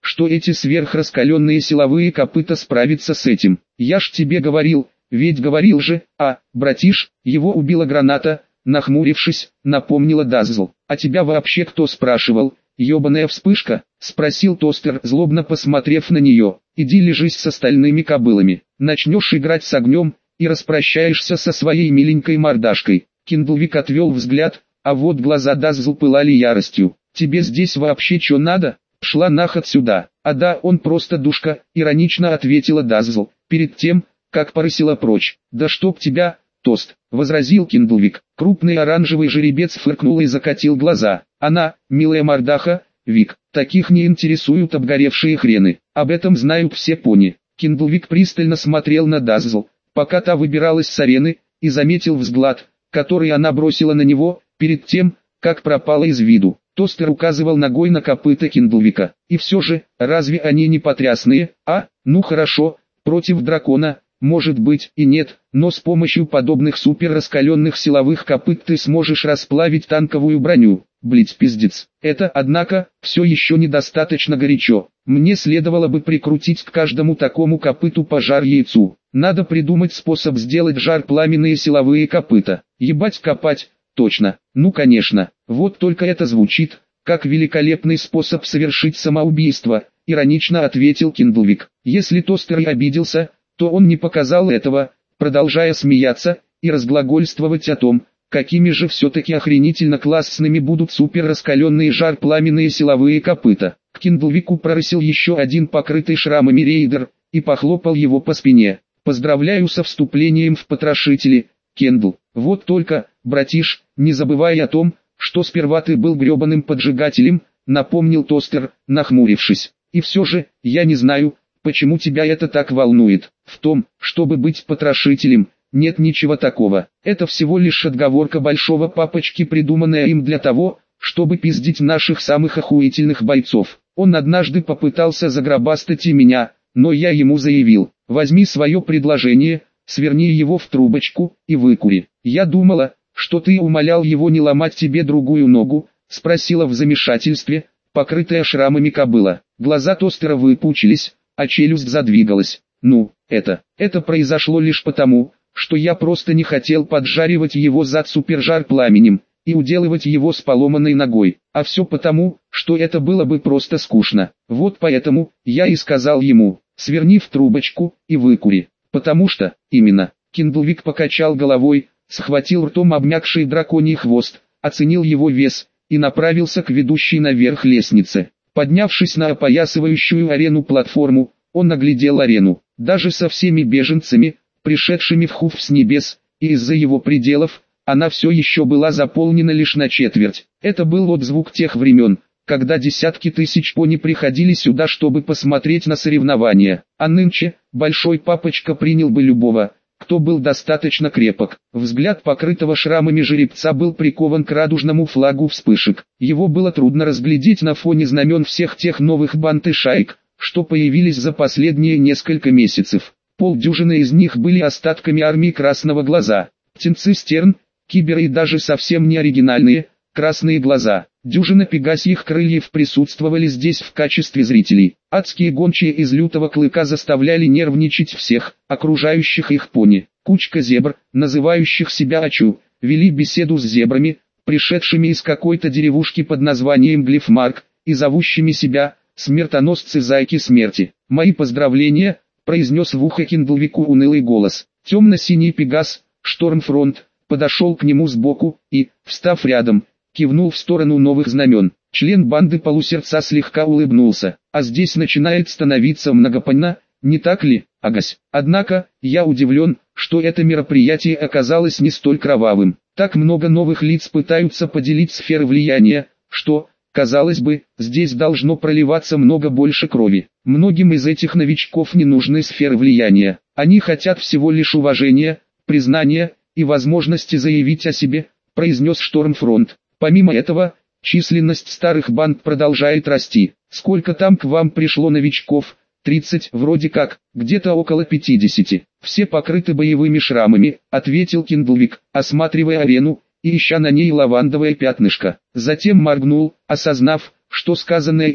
[SPEAKER 1] что эти сверхраскаленные силовые копыта справятся с этим. Я ж тебе говорил, ведь говорил же, а, братиш, его убила граната, нахмурившись, напомнила Даззл. А тебя вообще кто спрашивал? Ёбаная вспышка, спросил Тостер, злобно посмотрев на нее. Иди лежись с остальными кобылами, начнешь играть с огнем и распрощаешься со своей миленькой мордашкой. Киндлвик отвел взгляд, а вот глаза Даззл пылали яростью. Тебе здесь вообще что надо? Шла наход сюда. А да, он просто душка, иронично ответила Даззл, перед тем, как порысила прочь. Да чтоб тебя, Тост, возразил Киндлвик. Крупный оранжевый жеребец фыркнул и закатил глаза. Она, милая мордаха, Вик, таких не интересуют обгоревшие хрены. Об этом знают все пони. Киндлвик пристально смотрел на Даззл, пока та выбиралась с арены, и заметил взгляд, который она бросила на него, перед тем, как пропала из виду. Тостер указывал ногой на копыта Киндлвика. И все же, разве они не потрясные, а? Ну хорошо, против дракона, может быть и нет, но с помощью подобных суперраскаленных силовых копыт ты сможешь расплавить танковую броню. Блять, пиздец. Это, однако, все еще недостаточно горячо. Мне следовало бы прикрутить к каждому такому копыту по жар-яйцу. Надо придумать способ сделать жар-пламенные силовые копыта. Ебать копать, точно. Ну конечно, вот только это звучит, как великолепный способ совершить самоубийство, иронично ответил Киндлвик. Если Тостер и обиделся, то он не показал этого, продолжая смеяться и разглагольствовать о том, какими же все-таки охренительно классными будут суперраскаленные жар-пламенные силовые копыта. К Киндлвику прорысил еще один покрытый шрамами рейдер, и похлопал его по спине. Поздравляю со вступлением в потрошители, Кендл. Вот только, братиш, не забывай о том, что сперва ты был гребаным поджигателем, напомнил Тостер, нахмурившись. И все же, я не знаю, почему тебя это так волнует. В том, чтобы быть потрошителем, нет ничего такого. Это всего лишь отговорка большого папочки, придуманная им для того, чтобы пиздить наших самых охуительных бойцов. Он однажды попытался загробастать и меня, но я ему заявил: возьми свое предложение, сверни его в трубочку и выкури. Я думала, что ты умолял его не ломать тебе другую ногу, спросила в замешательстве, покрытая шрамами кобыла. Глаза Тостера выпучились, а челюсть задвигалась. Ну, это, это произошло лишь потому, что я просто не хотел поджаривать его зад супержар пламенем и уделывать его с поломанной ногой, а все потому, что это было бы просто скучно. Вот поэтому я и сказал ему: сверни в трубочку и выкури. Потому что, именно, Киндлвик покачал головой, схватил ртом обмякший драконий хвост, оценил его вес и направился к ведущей наверх лестнице. Поднявшись на опоясывающую арену платформу, он оглядел арену. Даже со всеми беженцами, пришедшими в Хуф с небес, и из-за его пределов, она все еще была заполнена лишь на четверть. Это был отзвук тех времен, когда десятки тысяч пони приходили сюда, чтобы посмотреть на соревнования. А нынче, большой папочка принял бы любого, кто был достаточно крепок. Взгляд покрытого шрамами жеребца был прикован к радужному флагу вспышек. Его было трудно разглядеть на фоне знамен всех тех новых банд и шаек, что появились за последние несколько месяцев. Полдюжины из них были остатками армии Красного Глаза. Птенцы Стерн, Киберы и даже совсем не оригинальные, Красные Глаза. Дюжина пегасьих крыльев присутствовали здесь в качестве зрителей. Адские гончие из Лютого Клыка заставляли нервничать всех, окружающих их пони. Кучка зебр, называющих себя Ачу, вели беседу с зебрами, пришедшими из какой-то деревушки под названием Глифмарк, и зовущими себя «Смертоносцы Зайки Смерти». «Мои поздравления», — произнес в ухо Киндлвику унылый голос. Темно-синий пегас, Штормфронт, подошел к нему сбоку и, встав рядом, кивнул в сторону новых знамен. Член банды Полусердца слегка улыбнулся. А здесь начинает становиться многопонно, не так ли, Агась? Однако, я удивлен, что это мероприятие оказалось не столь кровавым. Так много новых лиц пытаются поделить сферы влияния, что, казалось бы, здесь должно проливаться много больше крови. Многим из этих новичков не нужны сферы влияния. Они хотят всего лишь уважения, признания и возможности заявить о себе, произнес Штормфронт. Помимо этого, численность старых банд продолжает расти. Сколько там к вам пришло новичков? тридцать, вроде как, где-то около пятидесяти. Все покрыты боевыми шрамами, ответил Киндлвик, осматривая арену и ища на ней лавандовое пятнышко. Затем моргнул, осознав, что сказанное им,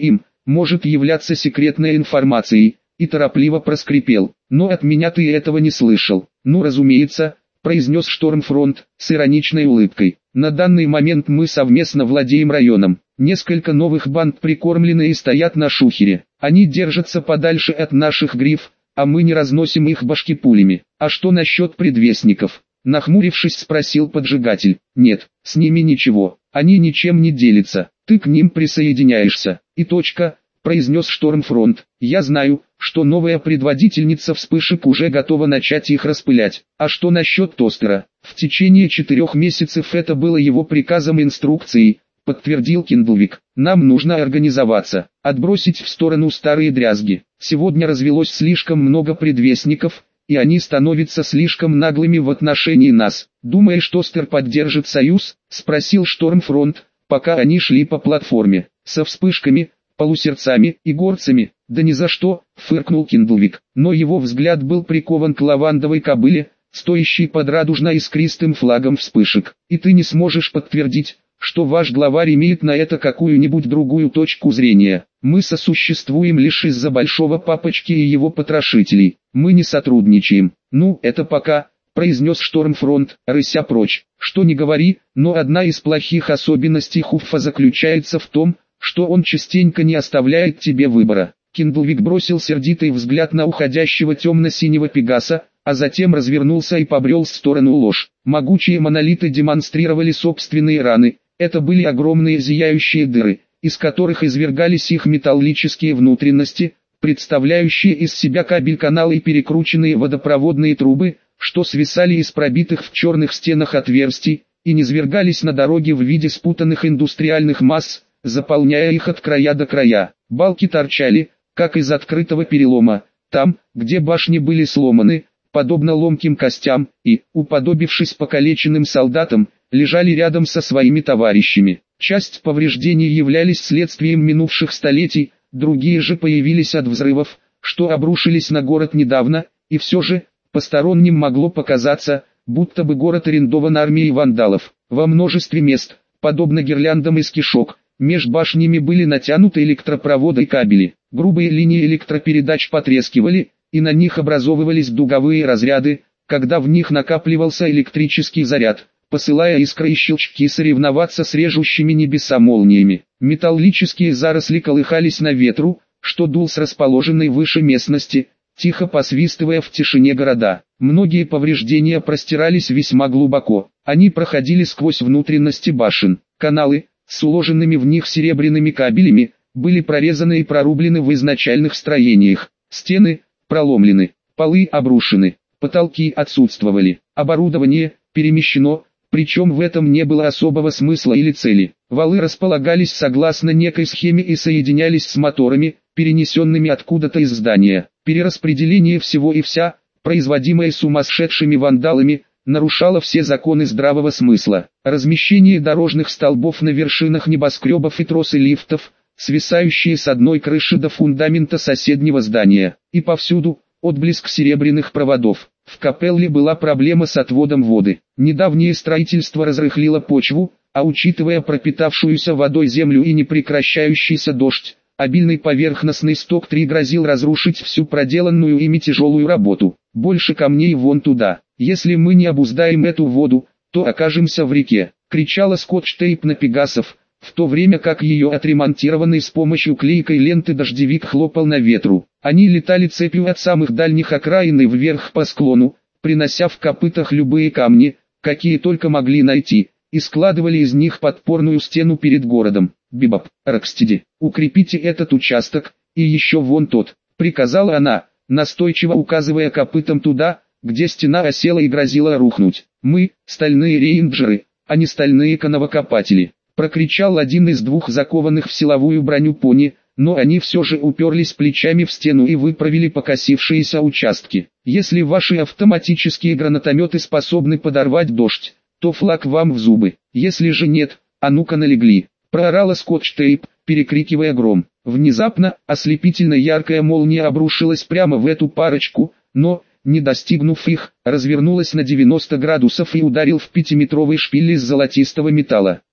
[SPEAKER 1] может являться секретной информацией, и торопливо проскрипел. Но от меня ты этого не слышал. Ну разумеется, произнес Штормфронт, с ироничной улыбкой. На данный момент мы совместно владеем районом. Несколько новых банд прикормлены и стоят на шухере. Они держатся подальше от наших гриф, а мы не разносим их башки пулями. А что насчет предвестников? Нахмурившись, спросил поджигатель. Нет, с ними ничего. Они ничем не делятся. Ты к ним присоединяешься. И точка, произнес Штормфронт. Я знаю, что новая предводительница вспышек уже готова начать их распылять. А что насчет Тостера? В течение четырех месяцев это было его приказом и инструкцией, подтвердил Киндлвик. Нам нужно организоваться, отбросить в сторону старые дрязги. Сегодня развелось слишком много предвестников, и они становятся слишком наглыми в отношении нас. Думаешь, Тостер поддержит союз? Спросил Штормфронт, пока они шли по платформе. Со вспышками, полусердцами и горцами? Да ни за что, фыркнул Киндлвик. Но его взгляд был прикован к лавандовой кобыле, стоящей под радужно-искристым флагом вспышек. И ты не сможешь подтвердить, что ваш главарь имеет на это какую-нибудь другую точку зрения. Мы сосуществуем лишь из-за большого папочки и его потрошителей. Мы не сотрудничаем. Ну, это пока, произнес Штормфронт, рыся прочь. Что ни говори, но одна из плохих особенностей Хуффа заключается в том, что он частенько не оставляет тебе выбора. Киндлвик бросил сердитый взгляд на уходящего темно-синего пегаса, а затем развернулся и побрел в сторону ложь. Могучие монолиты демонстрировали собственные раны. Это были огромные зияющие дыры, из которых извергались их металлические внутренности, представляющие из себя кабель-каналы и перекрученные водопроводные трубы, что свисали из пробитых в черных стенах отверстий, и низвергались на дороге в виде спутанных индустриальных масс, заполняя их от края до края. Балки торчали, как из открытого перелома, там, где башни были сломаны, подобно ломким костям, и, уподобившись покалеченным солдатам, лежали рядом со своими товарищами. Часть повреждений являлись следствием минувших столетий, другие же появились от взрывов, что обрушились на город недавно, и все же, посторонним могло показаться, будто бы город арендован армией вандалов. Во множестве мест, подобно гирляндам из кишок, меж башнями были натянуты электропроводы и кабели, грубые линии электропередач потрескивали, и на них образовывались дуговые разряды, когда в них накапливался электрический заряд, посылая искры и щелчки соревноваться с режущими небеса молниями. Металлические заросли колыхались на ветру, что дул с расположенной выше местности, тихо посвистывая в тишине города. Многие повреждения простирались весьма глубоко, они проходили сквозь внутренности башен. Каналы, с уложенными в них серебряными кабелями, были прорезаны и прорублены в изначальных строениях. Стены проломлены, полы обрушены, потолки отсутствовали, оборудование перемещено, причем в этом не было особого смысла или цели. Валы располагались согласно некой схеме и соединялись с моторами, перенесенными откуда-то из здания. Перераспределение всего и вся, производимое сумасшедшими вандалами, нарушало все законы здравого смысла. Размещение дорожных столбов на вершинах небоскребов и тросы лифтов, свисающие с одной крыши до фундамента соседнего здания. И повсюду, отблеск серебряных проводов. В Капелле была проблема с отводом воды. Недавнее строительство разрыхлило почву, а учитывая пропитавшуюся водой землю и непрекращающийся дождь, обильный поверхностный сток три грозил разрушить всю проделанную ими тяжелую работу. Больше камней вон туда. Если мы не обуздаем эту воду, то окажемся в реке, кричала Скотч-Тейп на Пегасов, в то время как ее отремонтированный с помощью клейкой ленты дождевик хлопал на ветру. Они летали цепью от самых дальних окраин и вверх по склону, принося в копытах любые камни, какие только могли найти, и складывали из них подпорную стену перед городом. «Бибоп, Рокстеди, укрепите этот участок, и еще вон тот», — приказала она, настойчиво указывая копытом туда, где стена осела и грозила рухнуть. «Мы, стальные рейнджеры, а не стальные коновокопатели», — прокричал один из двух закованных в силовую броню пони, но они все же уперлись плечами в стену и выправили покосившиеся участки. «Если ваши автоматические гранатометы способны подорвать дождь, то флаг вам в зубы. Если же нет, а ну-ка налегли», — проорала Скотч-Тейп, перекрикивая гром. Внезапно, ослепительно яркая молния обрушилась прямо в эту парочку, но, не достигнув их, развернулась на девяносто градусов и ударил в пятиметровый шпиль из золотистого металла.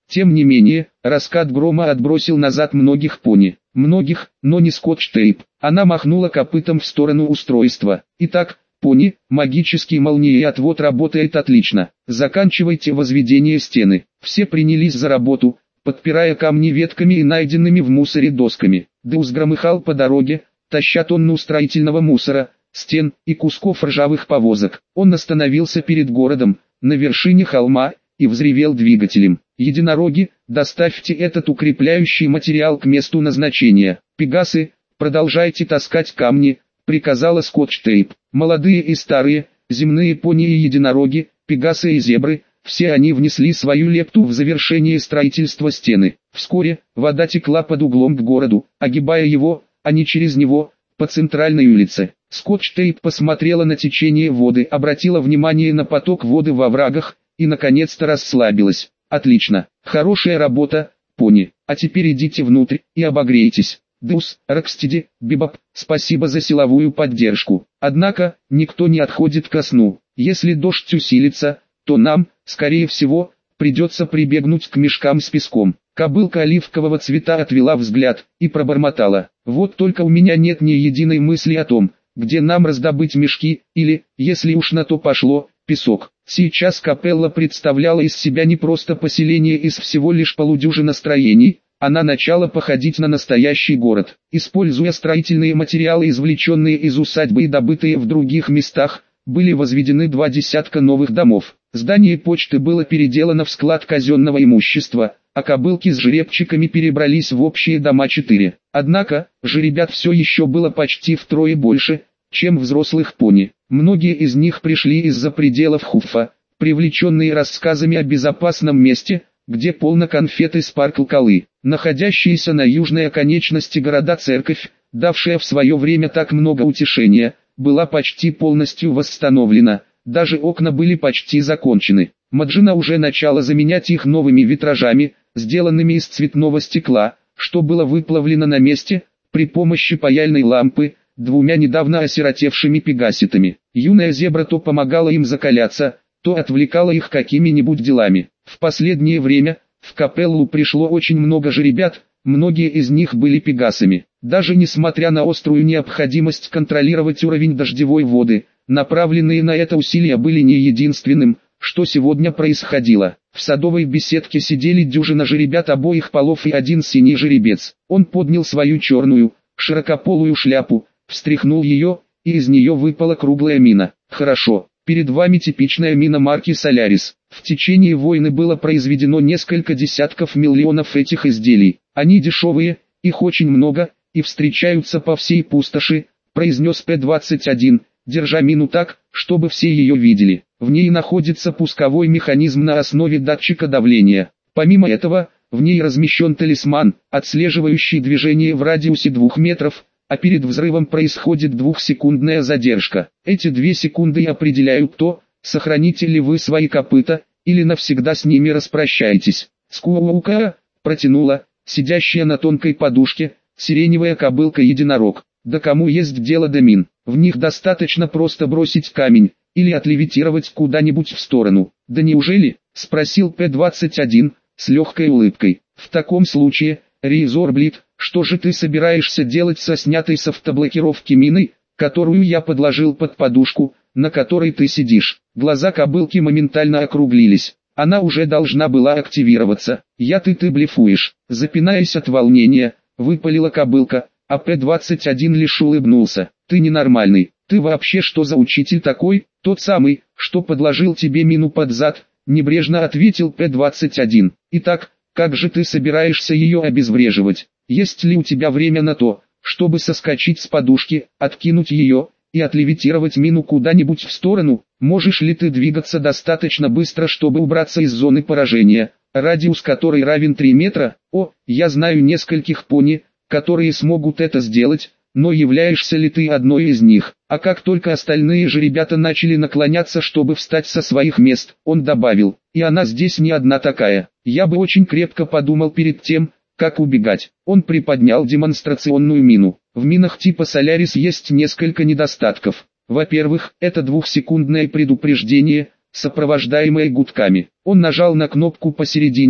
[SPEAKER 1] Тем не менее, раскат грома отбросил назад многих пони. Многих, но не скотч-тейп. Она махнула копытом в сторону устройства. Итак, пони, магический молниеотвод работает отлично. Заканчивайте возведение стены. Все принялись за работу, подпирая камни ветками и найденными в мусоре досками. Деус громыхал по дороге, таща тонну строительного мусора, стен и кусков ржавых повозок. Он остановился перед городом, на вершине холма, и взревел двигателем. «Единороги, доставьте этот укрепляющий материал к месту назначения. Пегасы, продолжайте таскать камни», — приказала скотч-тейп. Молодые и старые, земные пони и единороги, пегасы и зебры, все они внесли свою лепту в завершение строительства стены. Вскоре, вода текла под углом к городу, огибая его, а не через него, по центральной улице. Скотч-тейп посмотрела на течение воды, обратила внимание на поток воды во врагах, и наконец-то расслабилась. «Отлично, хорошая работа, пони, а теперь идите внутрь и обогрейтесь». Деус, Рокстеди, Бибоп, спасибо за силовую поддержку. Однако, никто не отходит ко сну. Если дождь усилится, то нам, скорее всего, придется прибегнуть к мешкам с песком. Кобылка оливкового цвета отвела взгляд и пробормотала: «Вот только у меня нет ни единой мысли о том, где нам раздобыть мешки, или, если уж на то пошло, песок». Сейчас Капелла представляла из себя не просто поселение из всего лишь полудюжины строений, она начала походить на настоящий город. Используя строительные материалы, извлеченные из усадьбы и добытые в других местах, были возведены два десятка новых домов. Здание почты было переделано в склад казенного имущества, а кобылки с жеребчиками перебрались в общие дома четыре. Однако, жеребят все еще было почти втрое больше, чем взрослых пони. Многие из них пришли из-за пределов Хуффа, привлеченные рассказами о безопасном месте, где полно конфет и спаркл-колы. Находящаяся на южной оконечности города церковь, давшая в свое время так много утешения, была почти полностью восстановлена, даже окна были почти закончены. Маджина уже начала заменять их новыми витражами, сделанными из цветного стекла, что было выплавлено на месте, при помощи паяльной лампы, двумя недавно осиротевшими пегаситами. Юная зебра то помогала им закаляться, то отвлекала их какими-нибудь делами. В последнее время, в Капеллу пришло очень много жеребят, многие из них были пегасами. Даже несмотря на острую необходимость контролировать уровень дождевой воды, направленные на это усилия были не единственным, что сегодня происходило. В садовой беседке сидели дюжина жеребят обоих полов и один синий жеребец. Он поднял свою черную, широкополую шляпу, встряхнул ее, и из нее выпала круглая мина. «Хорошо, перед вами типичная мина марки Солярис. В течение войны было произведено несколько десятков миллионов этих изделий. Они дешевые, их очень много, и встречаются по всей пустоши», произнес П двадцать один, держа мину так, чтобы все ее видели. В ней находится пусковой механизм на основе датчика давления. Помимо этого, в ней размещен талисман, отслеживающий движение в радиусе двух метров, а перед взрывом происходит двухсекундная задержка. Эти две секунды и определяют то, сохраните ли вы свои копыта, или навсегда с ними распрощаетесь. «Скуаука», протянула, сидящая на тонкой подушке, сиреневая кобылка-единорог. «Да кому есть дело до мин? В них достаточно просто бросить камень, или отлевитировать куда-нибудь в сторону». «Да неужели?» — спросил П двадцать один, с легкой улыбкой. «В таком случае, Ризорблит, что же ты собираешься делать со снятой с автоблокировки миной, которую я подложил под подушку, на которой ты сидишь?» Глаза кобылки моментально округлились. Она уже должна была активироваться. «Я ты ты блефуешь», запинаясь от волнения, выпалила кобылка, а П двадцать один лишь улыбнулся. «Ты ненормальный, ты вообще что за учитель такой?» «Тот самый, что подложил тебе мину под зад», небрежно ответил П двадцать один. «Итак, как же ты собираешься ее обезвреживать? Есть ли у тебя время на то, чтобы соскочить с подушки, откинуть ее и отлевитировать мину куда-нибудь в сторону? Можешь ли ты двигаться достаточно быстро, чтобы убраться из зоны поражения, радиус которой равен три метра? О, я знаю нескольких пони, которые смогут это сделать, но являешься ли ты одной из них?» А как только остальные же ребята начали наклоняться, чтобы встать со своих мест, он добавил: «И она здесь не одна такая. Я бы очень крепко подумал перед тем, как убегать». Он приподнял демонстрационную мину. В минах типа Солярис есть несколько недостатков. Во-первых, это двухсекундное предупреждение, сопровождаемое гудками. Он нажал на кнопку посередине,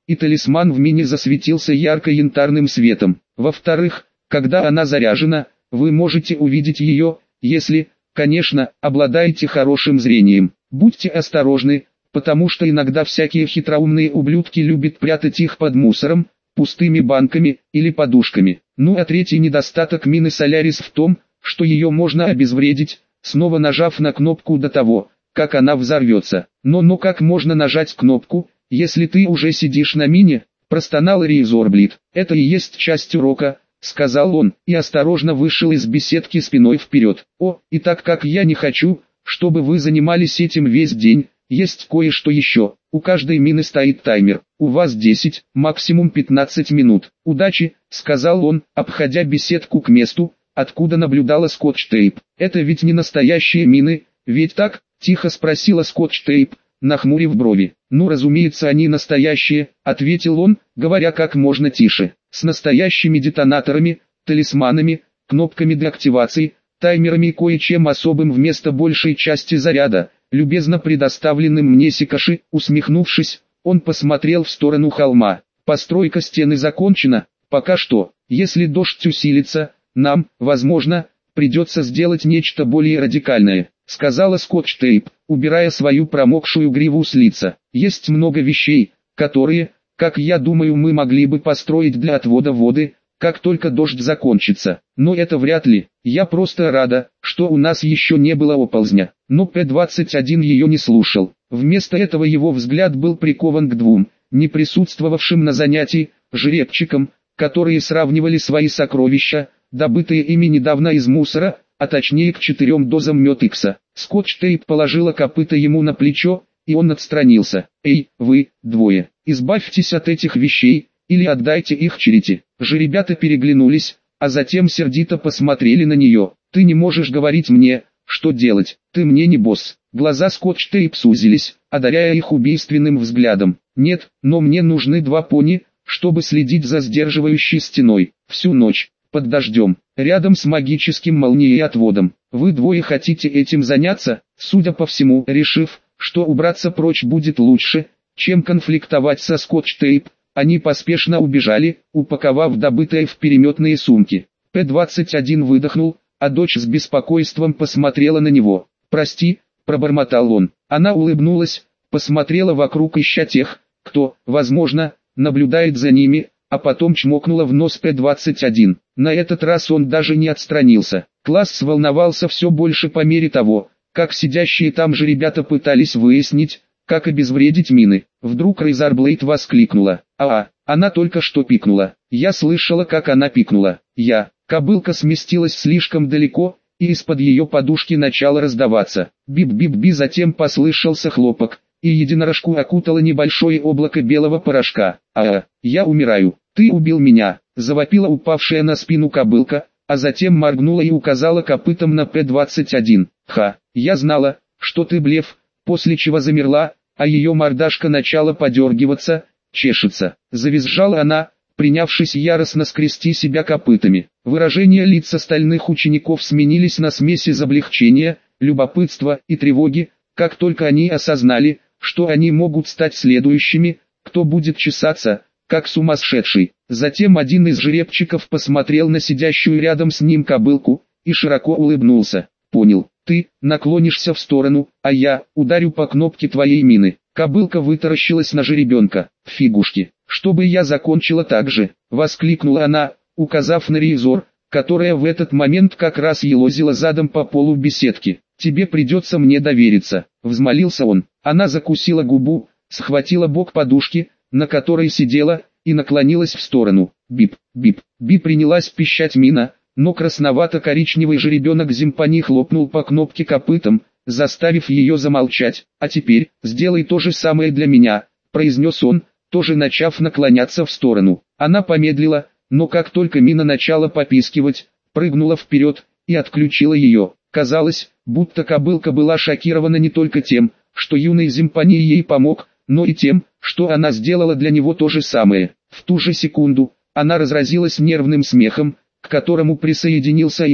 [SPEAKER 1] и талисман в мине засветился ярко-янтарным светом. Во-вторых, когда она заряжена, вы можете увидеть ее, если, конечно, обладаете хорошим зрением. Будьте осторожны, потому что иногда всякие хитроумные ублюдки любят прятать их под мусором, пустыми банками или подушками. Ну а третий недостаток мины Solaris в том, что ее можно обезвредить, снова нажав на кнопку до того, как она взорвется. Но но как можно нажать кнопку, если ты уже сидишь на мине? Простонал Ризорблит. Это и есть часть урока, сказал он, и осторожно вышел из беседки спиной вперед. О, и так как я не хочу, чтобы вы занимались этим весь день, есть кое-что еще. У каждой мины стоит таймер. У вас десять, максимум пятнадцать минут. Удачи, сказал он, обходя беседку к месту, откуда наблюдала Скотч-Тейп. Это ведь не настоящие мины, ведь так? Тихо спросила Скотч-Тейп, нахмурив брови. Ну разумеется они настоящие, ответил он, говоря как можно тише. С настоящими детонаторами, талисманами, кнопками деактивации, таймерами и кое-чем особым вместо большей части заряда, любезно предоставленным мне Сикаши. Усмехнувшись, он посмотрел в сторону холма. Постройка стены закончена, пока что. Если дождь усилится, нам, возможно, придется сделать нечто более радикальное, сказала Скотч-Тейп, убирая свою промокшую гриву с лица. Есть много вещей, которые, как я думаю, мы могли бы построить для отвода воды, как только дождь закончится. Но это вряд ли. Я просто рада, что у нас еще не было оползня. Но П двадцать один ее не слушал. Вместо этого его взгляд был прикован к двум, не присутствовавшим на занятии, жеребчикам, которые сравнивали свои сокровища, добытые ими недавно из мусора, а точнее к четырем дозам Мёд-Икса. Скотч-Тейп положила копыта ему на плечо, и он отстранился. «Эй, вы, двое, избавьтесь от этих вещей, или отдайте их Черити». Жеребята переглянулись, а затем сердито посмотрели на нее. «Ты не можешь говорить мне, что делать, ты мне не босс». Глаза Скотч-Тейп сузились, одаряя их убийственным взглядом. «Нет, но мне нужны два пони, чтобы следить за сдерживающей стеной, всю ночь, под дождем, рядом с магическим молнией отводом. Вы двое хотите этим заняться?» Судя по всему, решив, что убраться прочь будет лучше, чем конфликтовать со Скотч-Тейп, они поспешно убежали, упаковав добытое в переметные сумки. П двадцать один выдохнул, а дочь с беспокойством посмотрела на него. «Прости», — пробормотал он. Она улыбнулась, посмотрела вокруг, ища тех, кто, возможно, наблюдает за ними, а потом чмокнула в нос П двадцать один. На этот раз он даже не отстранился. Класс волновался все больше по мере того, как сидящие там же ребята пытались выяснить, как обезвредить мины. Вдруг Рейзарблейд воскликнула. «А, она только что пикнула. Я слышала, как она пикнула. Я». Кобылка сместилась слишком далеко, и из-под ее подушки начало раздаваться. Бип-бип-би, затем послышался хлопок, и единорожку окутало небольшое облако белого порошка. «А, я умираю. Ты убил меня», — завопила упавшая на спину кобылка, а затем моргнула и указала копытом на П двадцать один. «Ха, я знала, что ты блеф», после чего замерла, а ее мордашка начала подергиваться, чешется. Завизжала она, принявшись яростно скрести себя копытами. Выражения лиц остальных учеников сменились на смесь из облегчения, любопытства и тревоги, как только они осознали, что они могут стать следующими, кто будет чесаться, как сумасшедший. Затем один из жеребчиков посмотрел на сидящую рядом с ним кобылку, и широко улыбнулся. «Понял, ты наклонишься в сторону, а я ударю по кнопке твоей мины». Кобылка вытаращилась на жеребенка. «Фигушки, чтобы я закончила так же», — воскликнула она, указав на Ризор, которая в этот момент как раз елозила задом по полу беседки. «Тебе придется мне довериться», — взмолился он. Она закусила губу, схватила бок подушки, на которой сидела, и наклонилась в сторону. Бип, бип, бип, принялась пищать мина, но красновато-коричневый жеребенок Зимпани хлопнул по кнопке копытом, заставив ее замолчать. «А теперь, сделай то же самое для меня», — произнес он, тоже начав наклоняться в сторону. Она помедлила, но как только мина начала попискивать, прыгнула вперед и отключила ее. Казалось, будто кобылка была шокирована не только тем, что юный Зимпани ей помог, но и тем, что она сделала для него то же самое. В ту же секунду, она разразилась нервным смехом, к которому присоединился и он,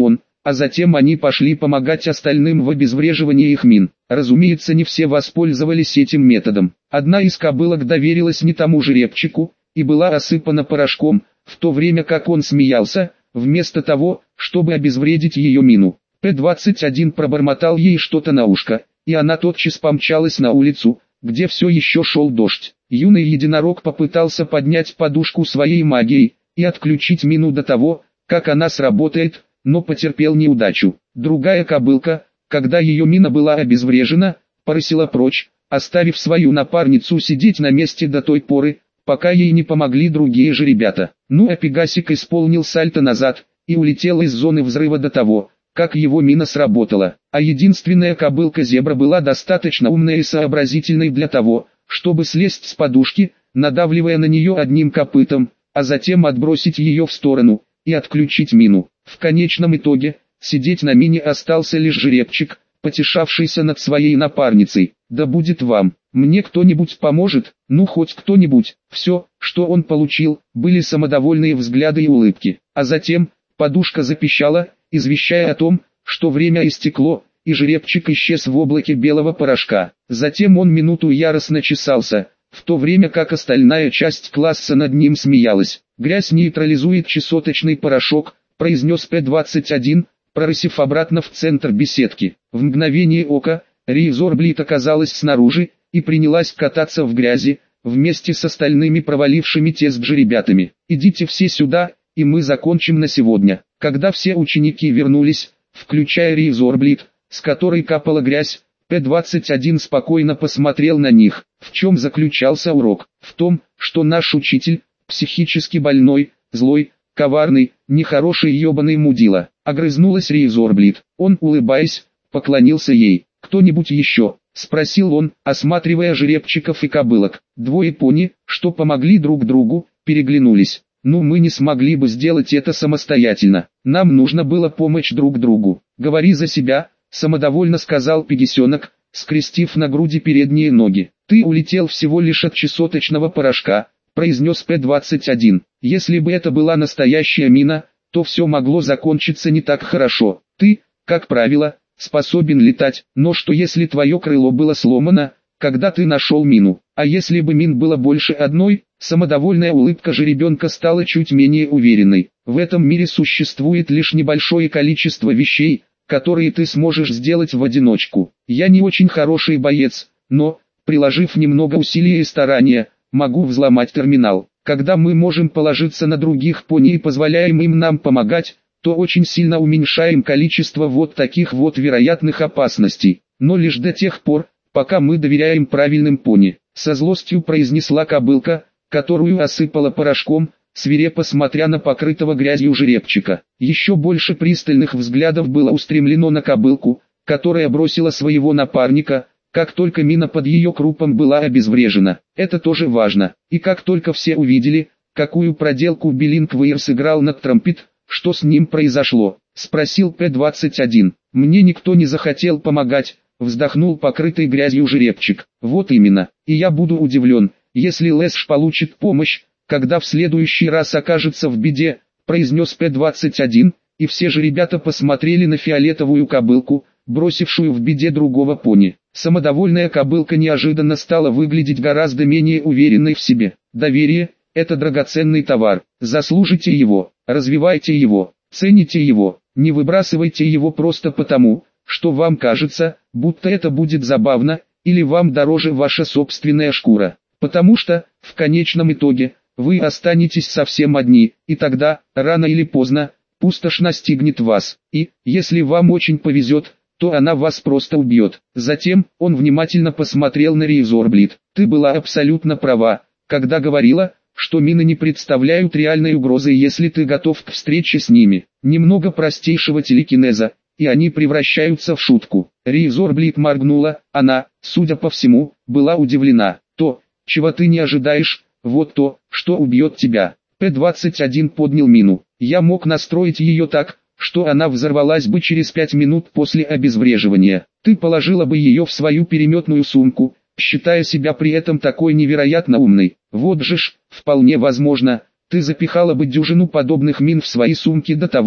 [SPEAKER 1] а затем они пошли помогать остальным в обезвреживании их мин. Разумеется, не все воспользовались этим методом. Одна из кобылок доверилась не тому жеребчику и была осыпана порошком, в то время как он смеялся, вместо того, чтобы обезвредить ее мину. П двадцать один пробормотал ей что-то на ушко, и она тотчас помчалась на улицу, где все еще шел дождь. Юный единорог попытался поднять подушку своей магией и отключить мину до того, как она сработает, но потерпел неудачу. Другая кобылка, когда ее мина была обезврежена, порысила прочь, оставив свою напарницу сидеть на месте до той поры, пока ей не помогли другие же ребята. Ну а Пегасик исполнил сальто назад и улетел из зоны взрыва до того, как его мина сработала. А единственная кобылка-зебра была достаточно умной и сообразительной для того, чтобы слезть с подушки, надавливая на нее одним копытом, а затем отбросить ее в сторону и отключить мину. В конечном итоге, сидеть на мине остался лишь жеребчик, потешавшийся над своей напарницей. «Да будет вам, мне кто-нибудь поможет, ну хоть кто-нибудь». Все, что он получил, были самодовольные взгляды и улыбки. А затем, подушка запищала, извещая о том, что время истекло, и жеребчик исчез в облаке белого порошка. Затем он минуту яростно чесался, в то время как остальная часть класса над ним смеялась. «Грязь нейтрализует чесоточный порошок», — произнес П двадцать один, прорысив обратно в центр беседки. В мгновение ока, Ризорблит оказалась снаружи и принялась кататься в грязи, вместе с остальными провалившими тест же ребятами. «Идите все сюда, и мы закончим на сегодня». Когда все ученики вернулись, включая Ризорблит, с которой капала грязь, П двадцать один спокойно посмотрел на них. В чем заключался урок? В том, что наш учитель, психически больной, злой, коварный, нехороший ебаный мудила. Огрызнулась Ризорблит. Он, улыбаясь, поклонился ей. «Кто-нибудь еще?» — спросил он, осматривая жеребчиков и кобылок. Двое пони, что помогли друг другу, переглянулись. «Ну мы не смогли бы сделать это самостоятельно. Нам нужно было помочь друг другу». «Говори за себя», — самодовольно сказал Пегасенок, скрестив на груди передние ноги. «Ты улетел всего лишь от чесоточного порошка», — произнес П двадцать один. «Если бы это была настоящая мина, то все могло закончиться не так хорошо. Ты, как правило, способен летать, но что если твое крыло было сломано, когда ты нашел мину? А если бы мин было больше одной?» Самодовольная улыбка жеребенка стала чуть менее уверенной. «В этом мире существует лишь небольшое количество вещей, которые ты сможешь сделать в одиночку. Я не очень хороший боец, но, приложив немного усилий и старания, могу взломать терминал. Когда мы можем положиться на других пони и позволяем им нам помогать, то очень сильно уменьшаем количество вот таких вот вероятных опасностей. Но лишь до тех пор, пока мы доверяем правильным пони», — со злостью произнесла кобылка, которую осыпала порошком, свирепо смотря на покрытого грязью жеребчика. Еще больше пристальных взглядов было устремлено на кобылку, которая бросила своего напарника, как только мина под ее крупом была обезврежена. Это тоже важно. И как только все увидели, какую проделку Билингвейр сыграл над Трампит, что с ним произошло, спросил П двадцать один. «Мне никто не захотел помогать», — вздохнул покрытый грязью жеребчик. «Вот именно, и я буду удивлен, если Лэш получит помощь, когда в следующий раз окажется в беде», — произнес П двадцать один, и все же ребята посмотрели на фиолетовую кобылку, бросившую в беде другого пони. Самодовольная кобылка неожиданно стала выглядеть гораздо менее уверенной в себе. «Доверие — это драгоценный товар. Заслужите его, развивайте его, цените его, не выбрасывайте его просто потому, что вам кажется, будто это будет забавно, или вам дороже ваша собственная шкура. Потому что, в конечном итоге, вы останетесь совсем одни, и тогда, рано или поздно, пустошь настигнет вас, и, если вам очень повезет, то она вас просто убьет». Затем, он внимательно посмотрел на Ризорблит. «Ты была абсолютно права, когда говорила, что мины не представляют реальной угрозы, если ты готов к встрече с ними. Немного простейшего телекинеза, и они превращаются в шутку». Ризорблит моргнула, она, судя по всему, была удивлена. «То, чего ты не ожидаешь, вот то, что убьет тебя». П двадцать один поднял мину. «Я мог настроить ее так, что она взорвалась бы через пять минут после обезвреживания. Ты положила бы ее в свою переметную сумку, считая себя при этом такой невероятно умной. Вот же ж, вполне возможно, ты запихала бы дюжину подобных мин в свои сумки до того,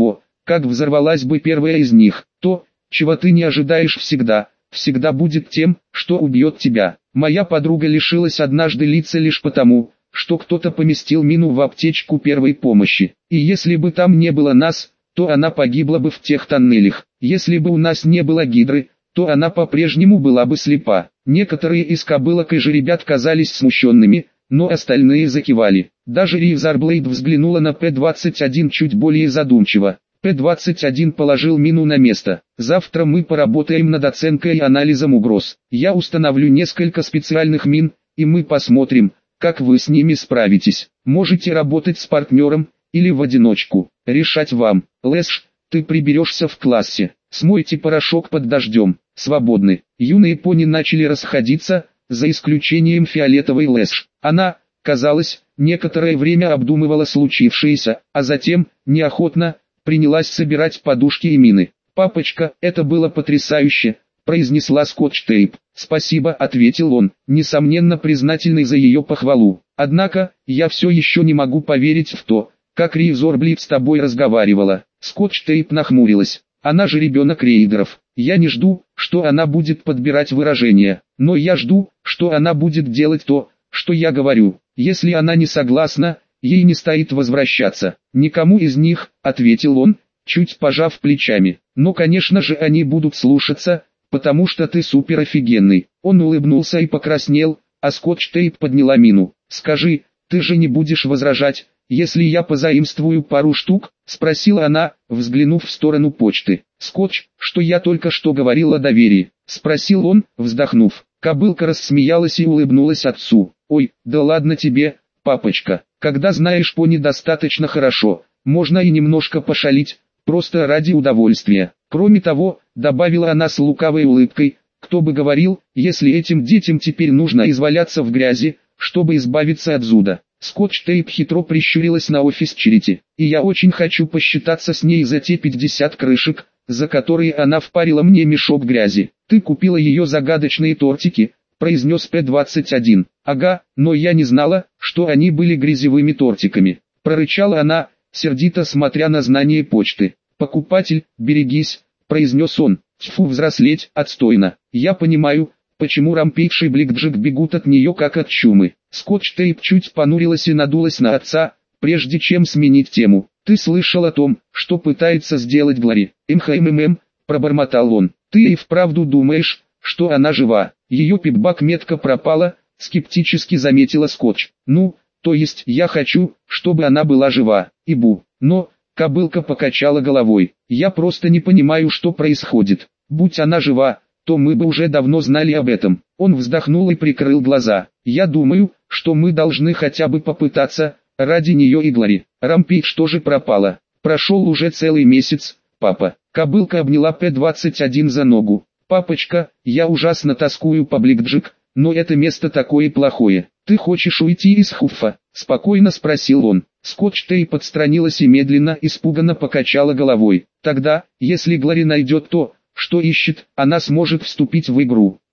[SPEAKER 1] как взорвалась бы первая из них. То, чего ты не ожидаешь всегда, всегда будет тем, что убьет тебя. Моя подруга лишилась однажды лица лишь потому, что кто-то поместил мину в аптечку первой помощи. И если бы там не было нас, то она погибла бы в тех тоннелях. Если бы у нас не было гидры, то она по-прежнему была бы слепа. Некоторые из кобылок и жеребят казались смущенными, но остальные закивали. Даже Ривзарблейд взглянула на П двадцать один чуть более задумчиво. П двадцать один положил мину на место. Завтра мы поработаем над оценкой и анализом угроз. Я установлю несколько специальных мин, и мы посмотрим, как вы с ними справитесь. Можете работать с партнером, или в одиночку. Решать вам. Лэш, ты приберешься в классе. Смойте порошок под дождем. Свободны. Юные пони начали расходиться, за исключением фиолетовой Лэш. Она, казалось, некоторое время обдумывала случившееся, а затем, неохотно, принялась собирать подушки и мины. «Папочка, это было потрясающе», — произнесла Скотч-Тейп. «Спасибо», — ответил он, несомненно признательный за ее похвалу. «Однако, я все еще не могу поверить в то, как Ривзорблит с тобой разговаривала». Скотч-Тейп нахмурилась. «Она же ребенок рейдеров. Я не жду, что она будет подбирать выражения, но я жду, что она будет делать то, что я говорю. Если она не согласна, ей не стоит возвращаться». «Никому из них», — ответил он, чуть пожав плечами. «Но конечно же они будут слушаться, потому что ты супер офигенный». Он улыбнулся и покраснел, а Скотч-Тейп подняла мину. «Скажи, ты же не будешь возражать, если я позаимствую пару штук?» — спросила она, взглянув в сторону почты. «Скотч, что я только что говорил о доверии?» — спросил он, вздохнув. Кобылка рассмеялась и улыбнулась отцу. «Ой, да ладно тебе, папочка, когда знаешь пони достаточно хорошо, можно и немножко пошалить, просто ради удовольствия. Кроме того», — добавила она с лукавой улыбкой, «кто бы говорил, если этим детям теперь нужно изваляться в грязи, чтобы избавиться от зуда». Скотч-Тейп хитро прищурилась на офис Черити. «И я очень хочу посчитаться с ней за те пятьдесят крышек, за которые она впарила мне мешок грязи. Ты купила ее загадочные тортики», — произнес П двадцать один. «Ага, но я не знала, что они были грязевыми тортиками», — прорычала она, сердито смотря на знание почты. «Покупатель, берегись», — произнес он. «Тьфу, взрослеть, отстойно. Я понимаю, почему Рампейдж и Бликджек бегут от нее как от чумы». Скотч-Тейп чуть понурилась и надулась на отца, прежде чем сменить тему. «Ты слышал о том, что пытается сделать Глори?» «Мхммм», — пробормотал он. «Ты и вправду думаешь, что она жива?» «Ее пипбак метка пропала», — скептически заметила Скотч. «Ну, то есть я хочу, чтобы она была жива, Ибу. Но...» Кобылка покачала головой. «Я просто не понимаю, что происходит. Будь она жива, то мы бы уже давно знали об этом». Он вздохнул и прикрыл глаза. «Я думаю, что мы должны хотя бы попытаться, ради нее и Глори. Рампейдж тоже пропала. Прошел уже целый месяц, папа». Кобылка обняла П двадцать один за ногу. «Папочка, я ужасно тоскую по Бликджек, но это место такое плохое. Ты хочешь уйти из Хуффа?» — спокойно спросил он. Скотч-Тейп подстранилась и медленно, испуганно покачала головой. «Тогда, если Глори найдет то, что ищет, она сможет вступить в игру.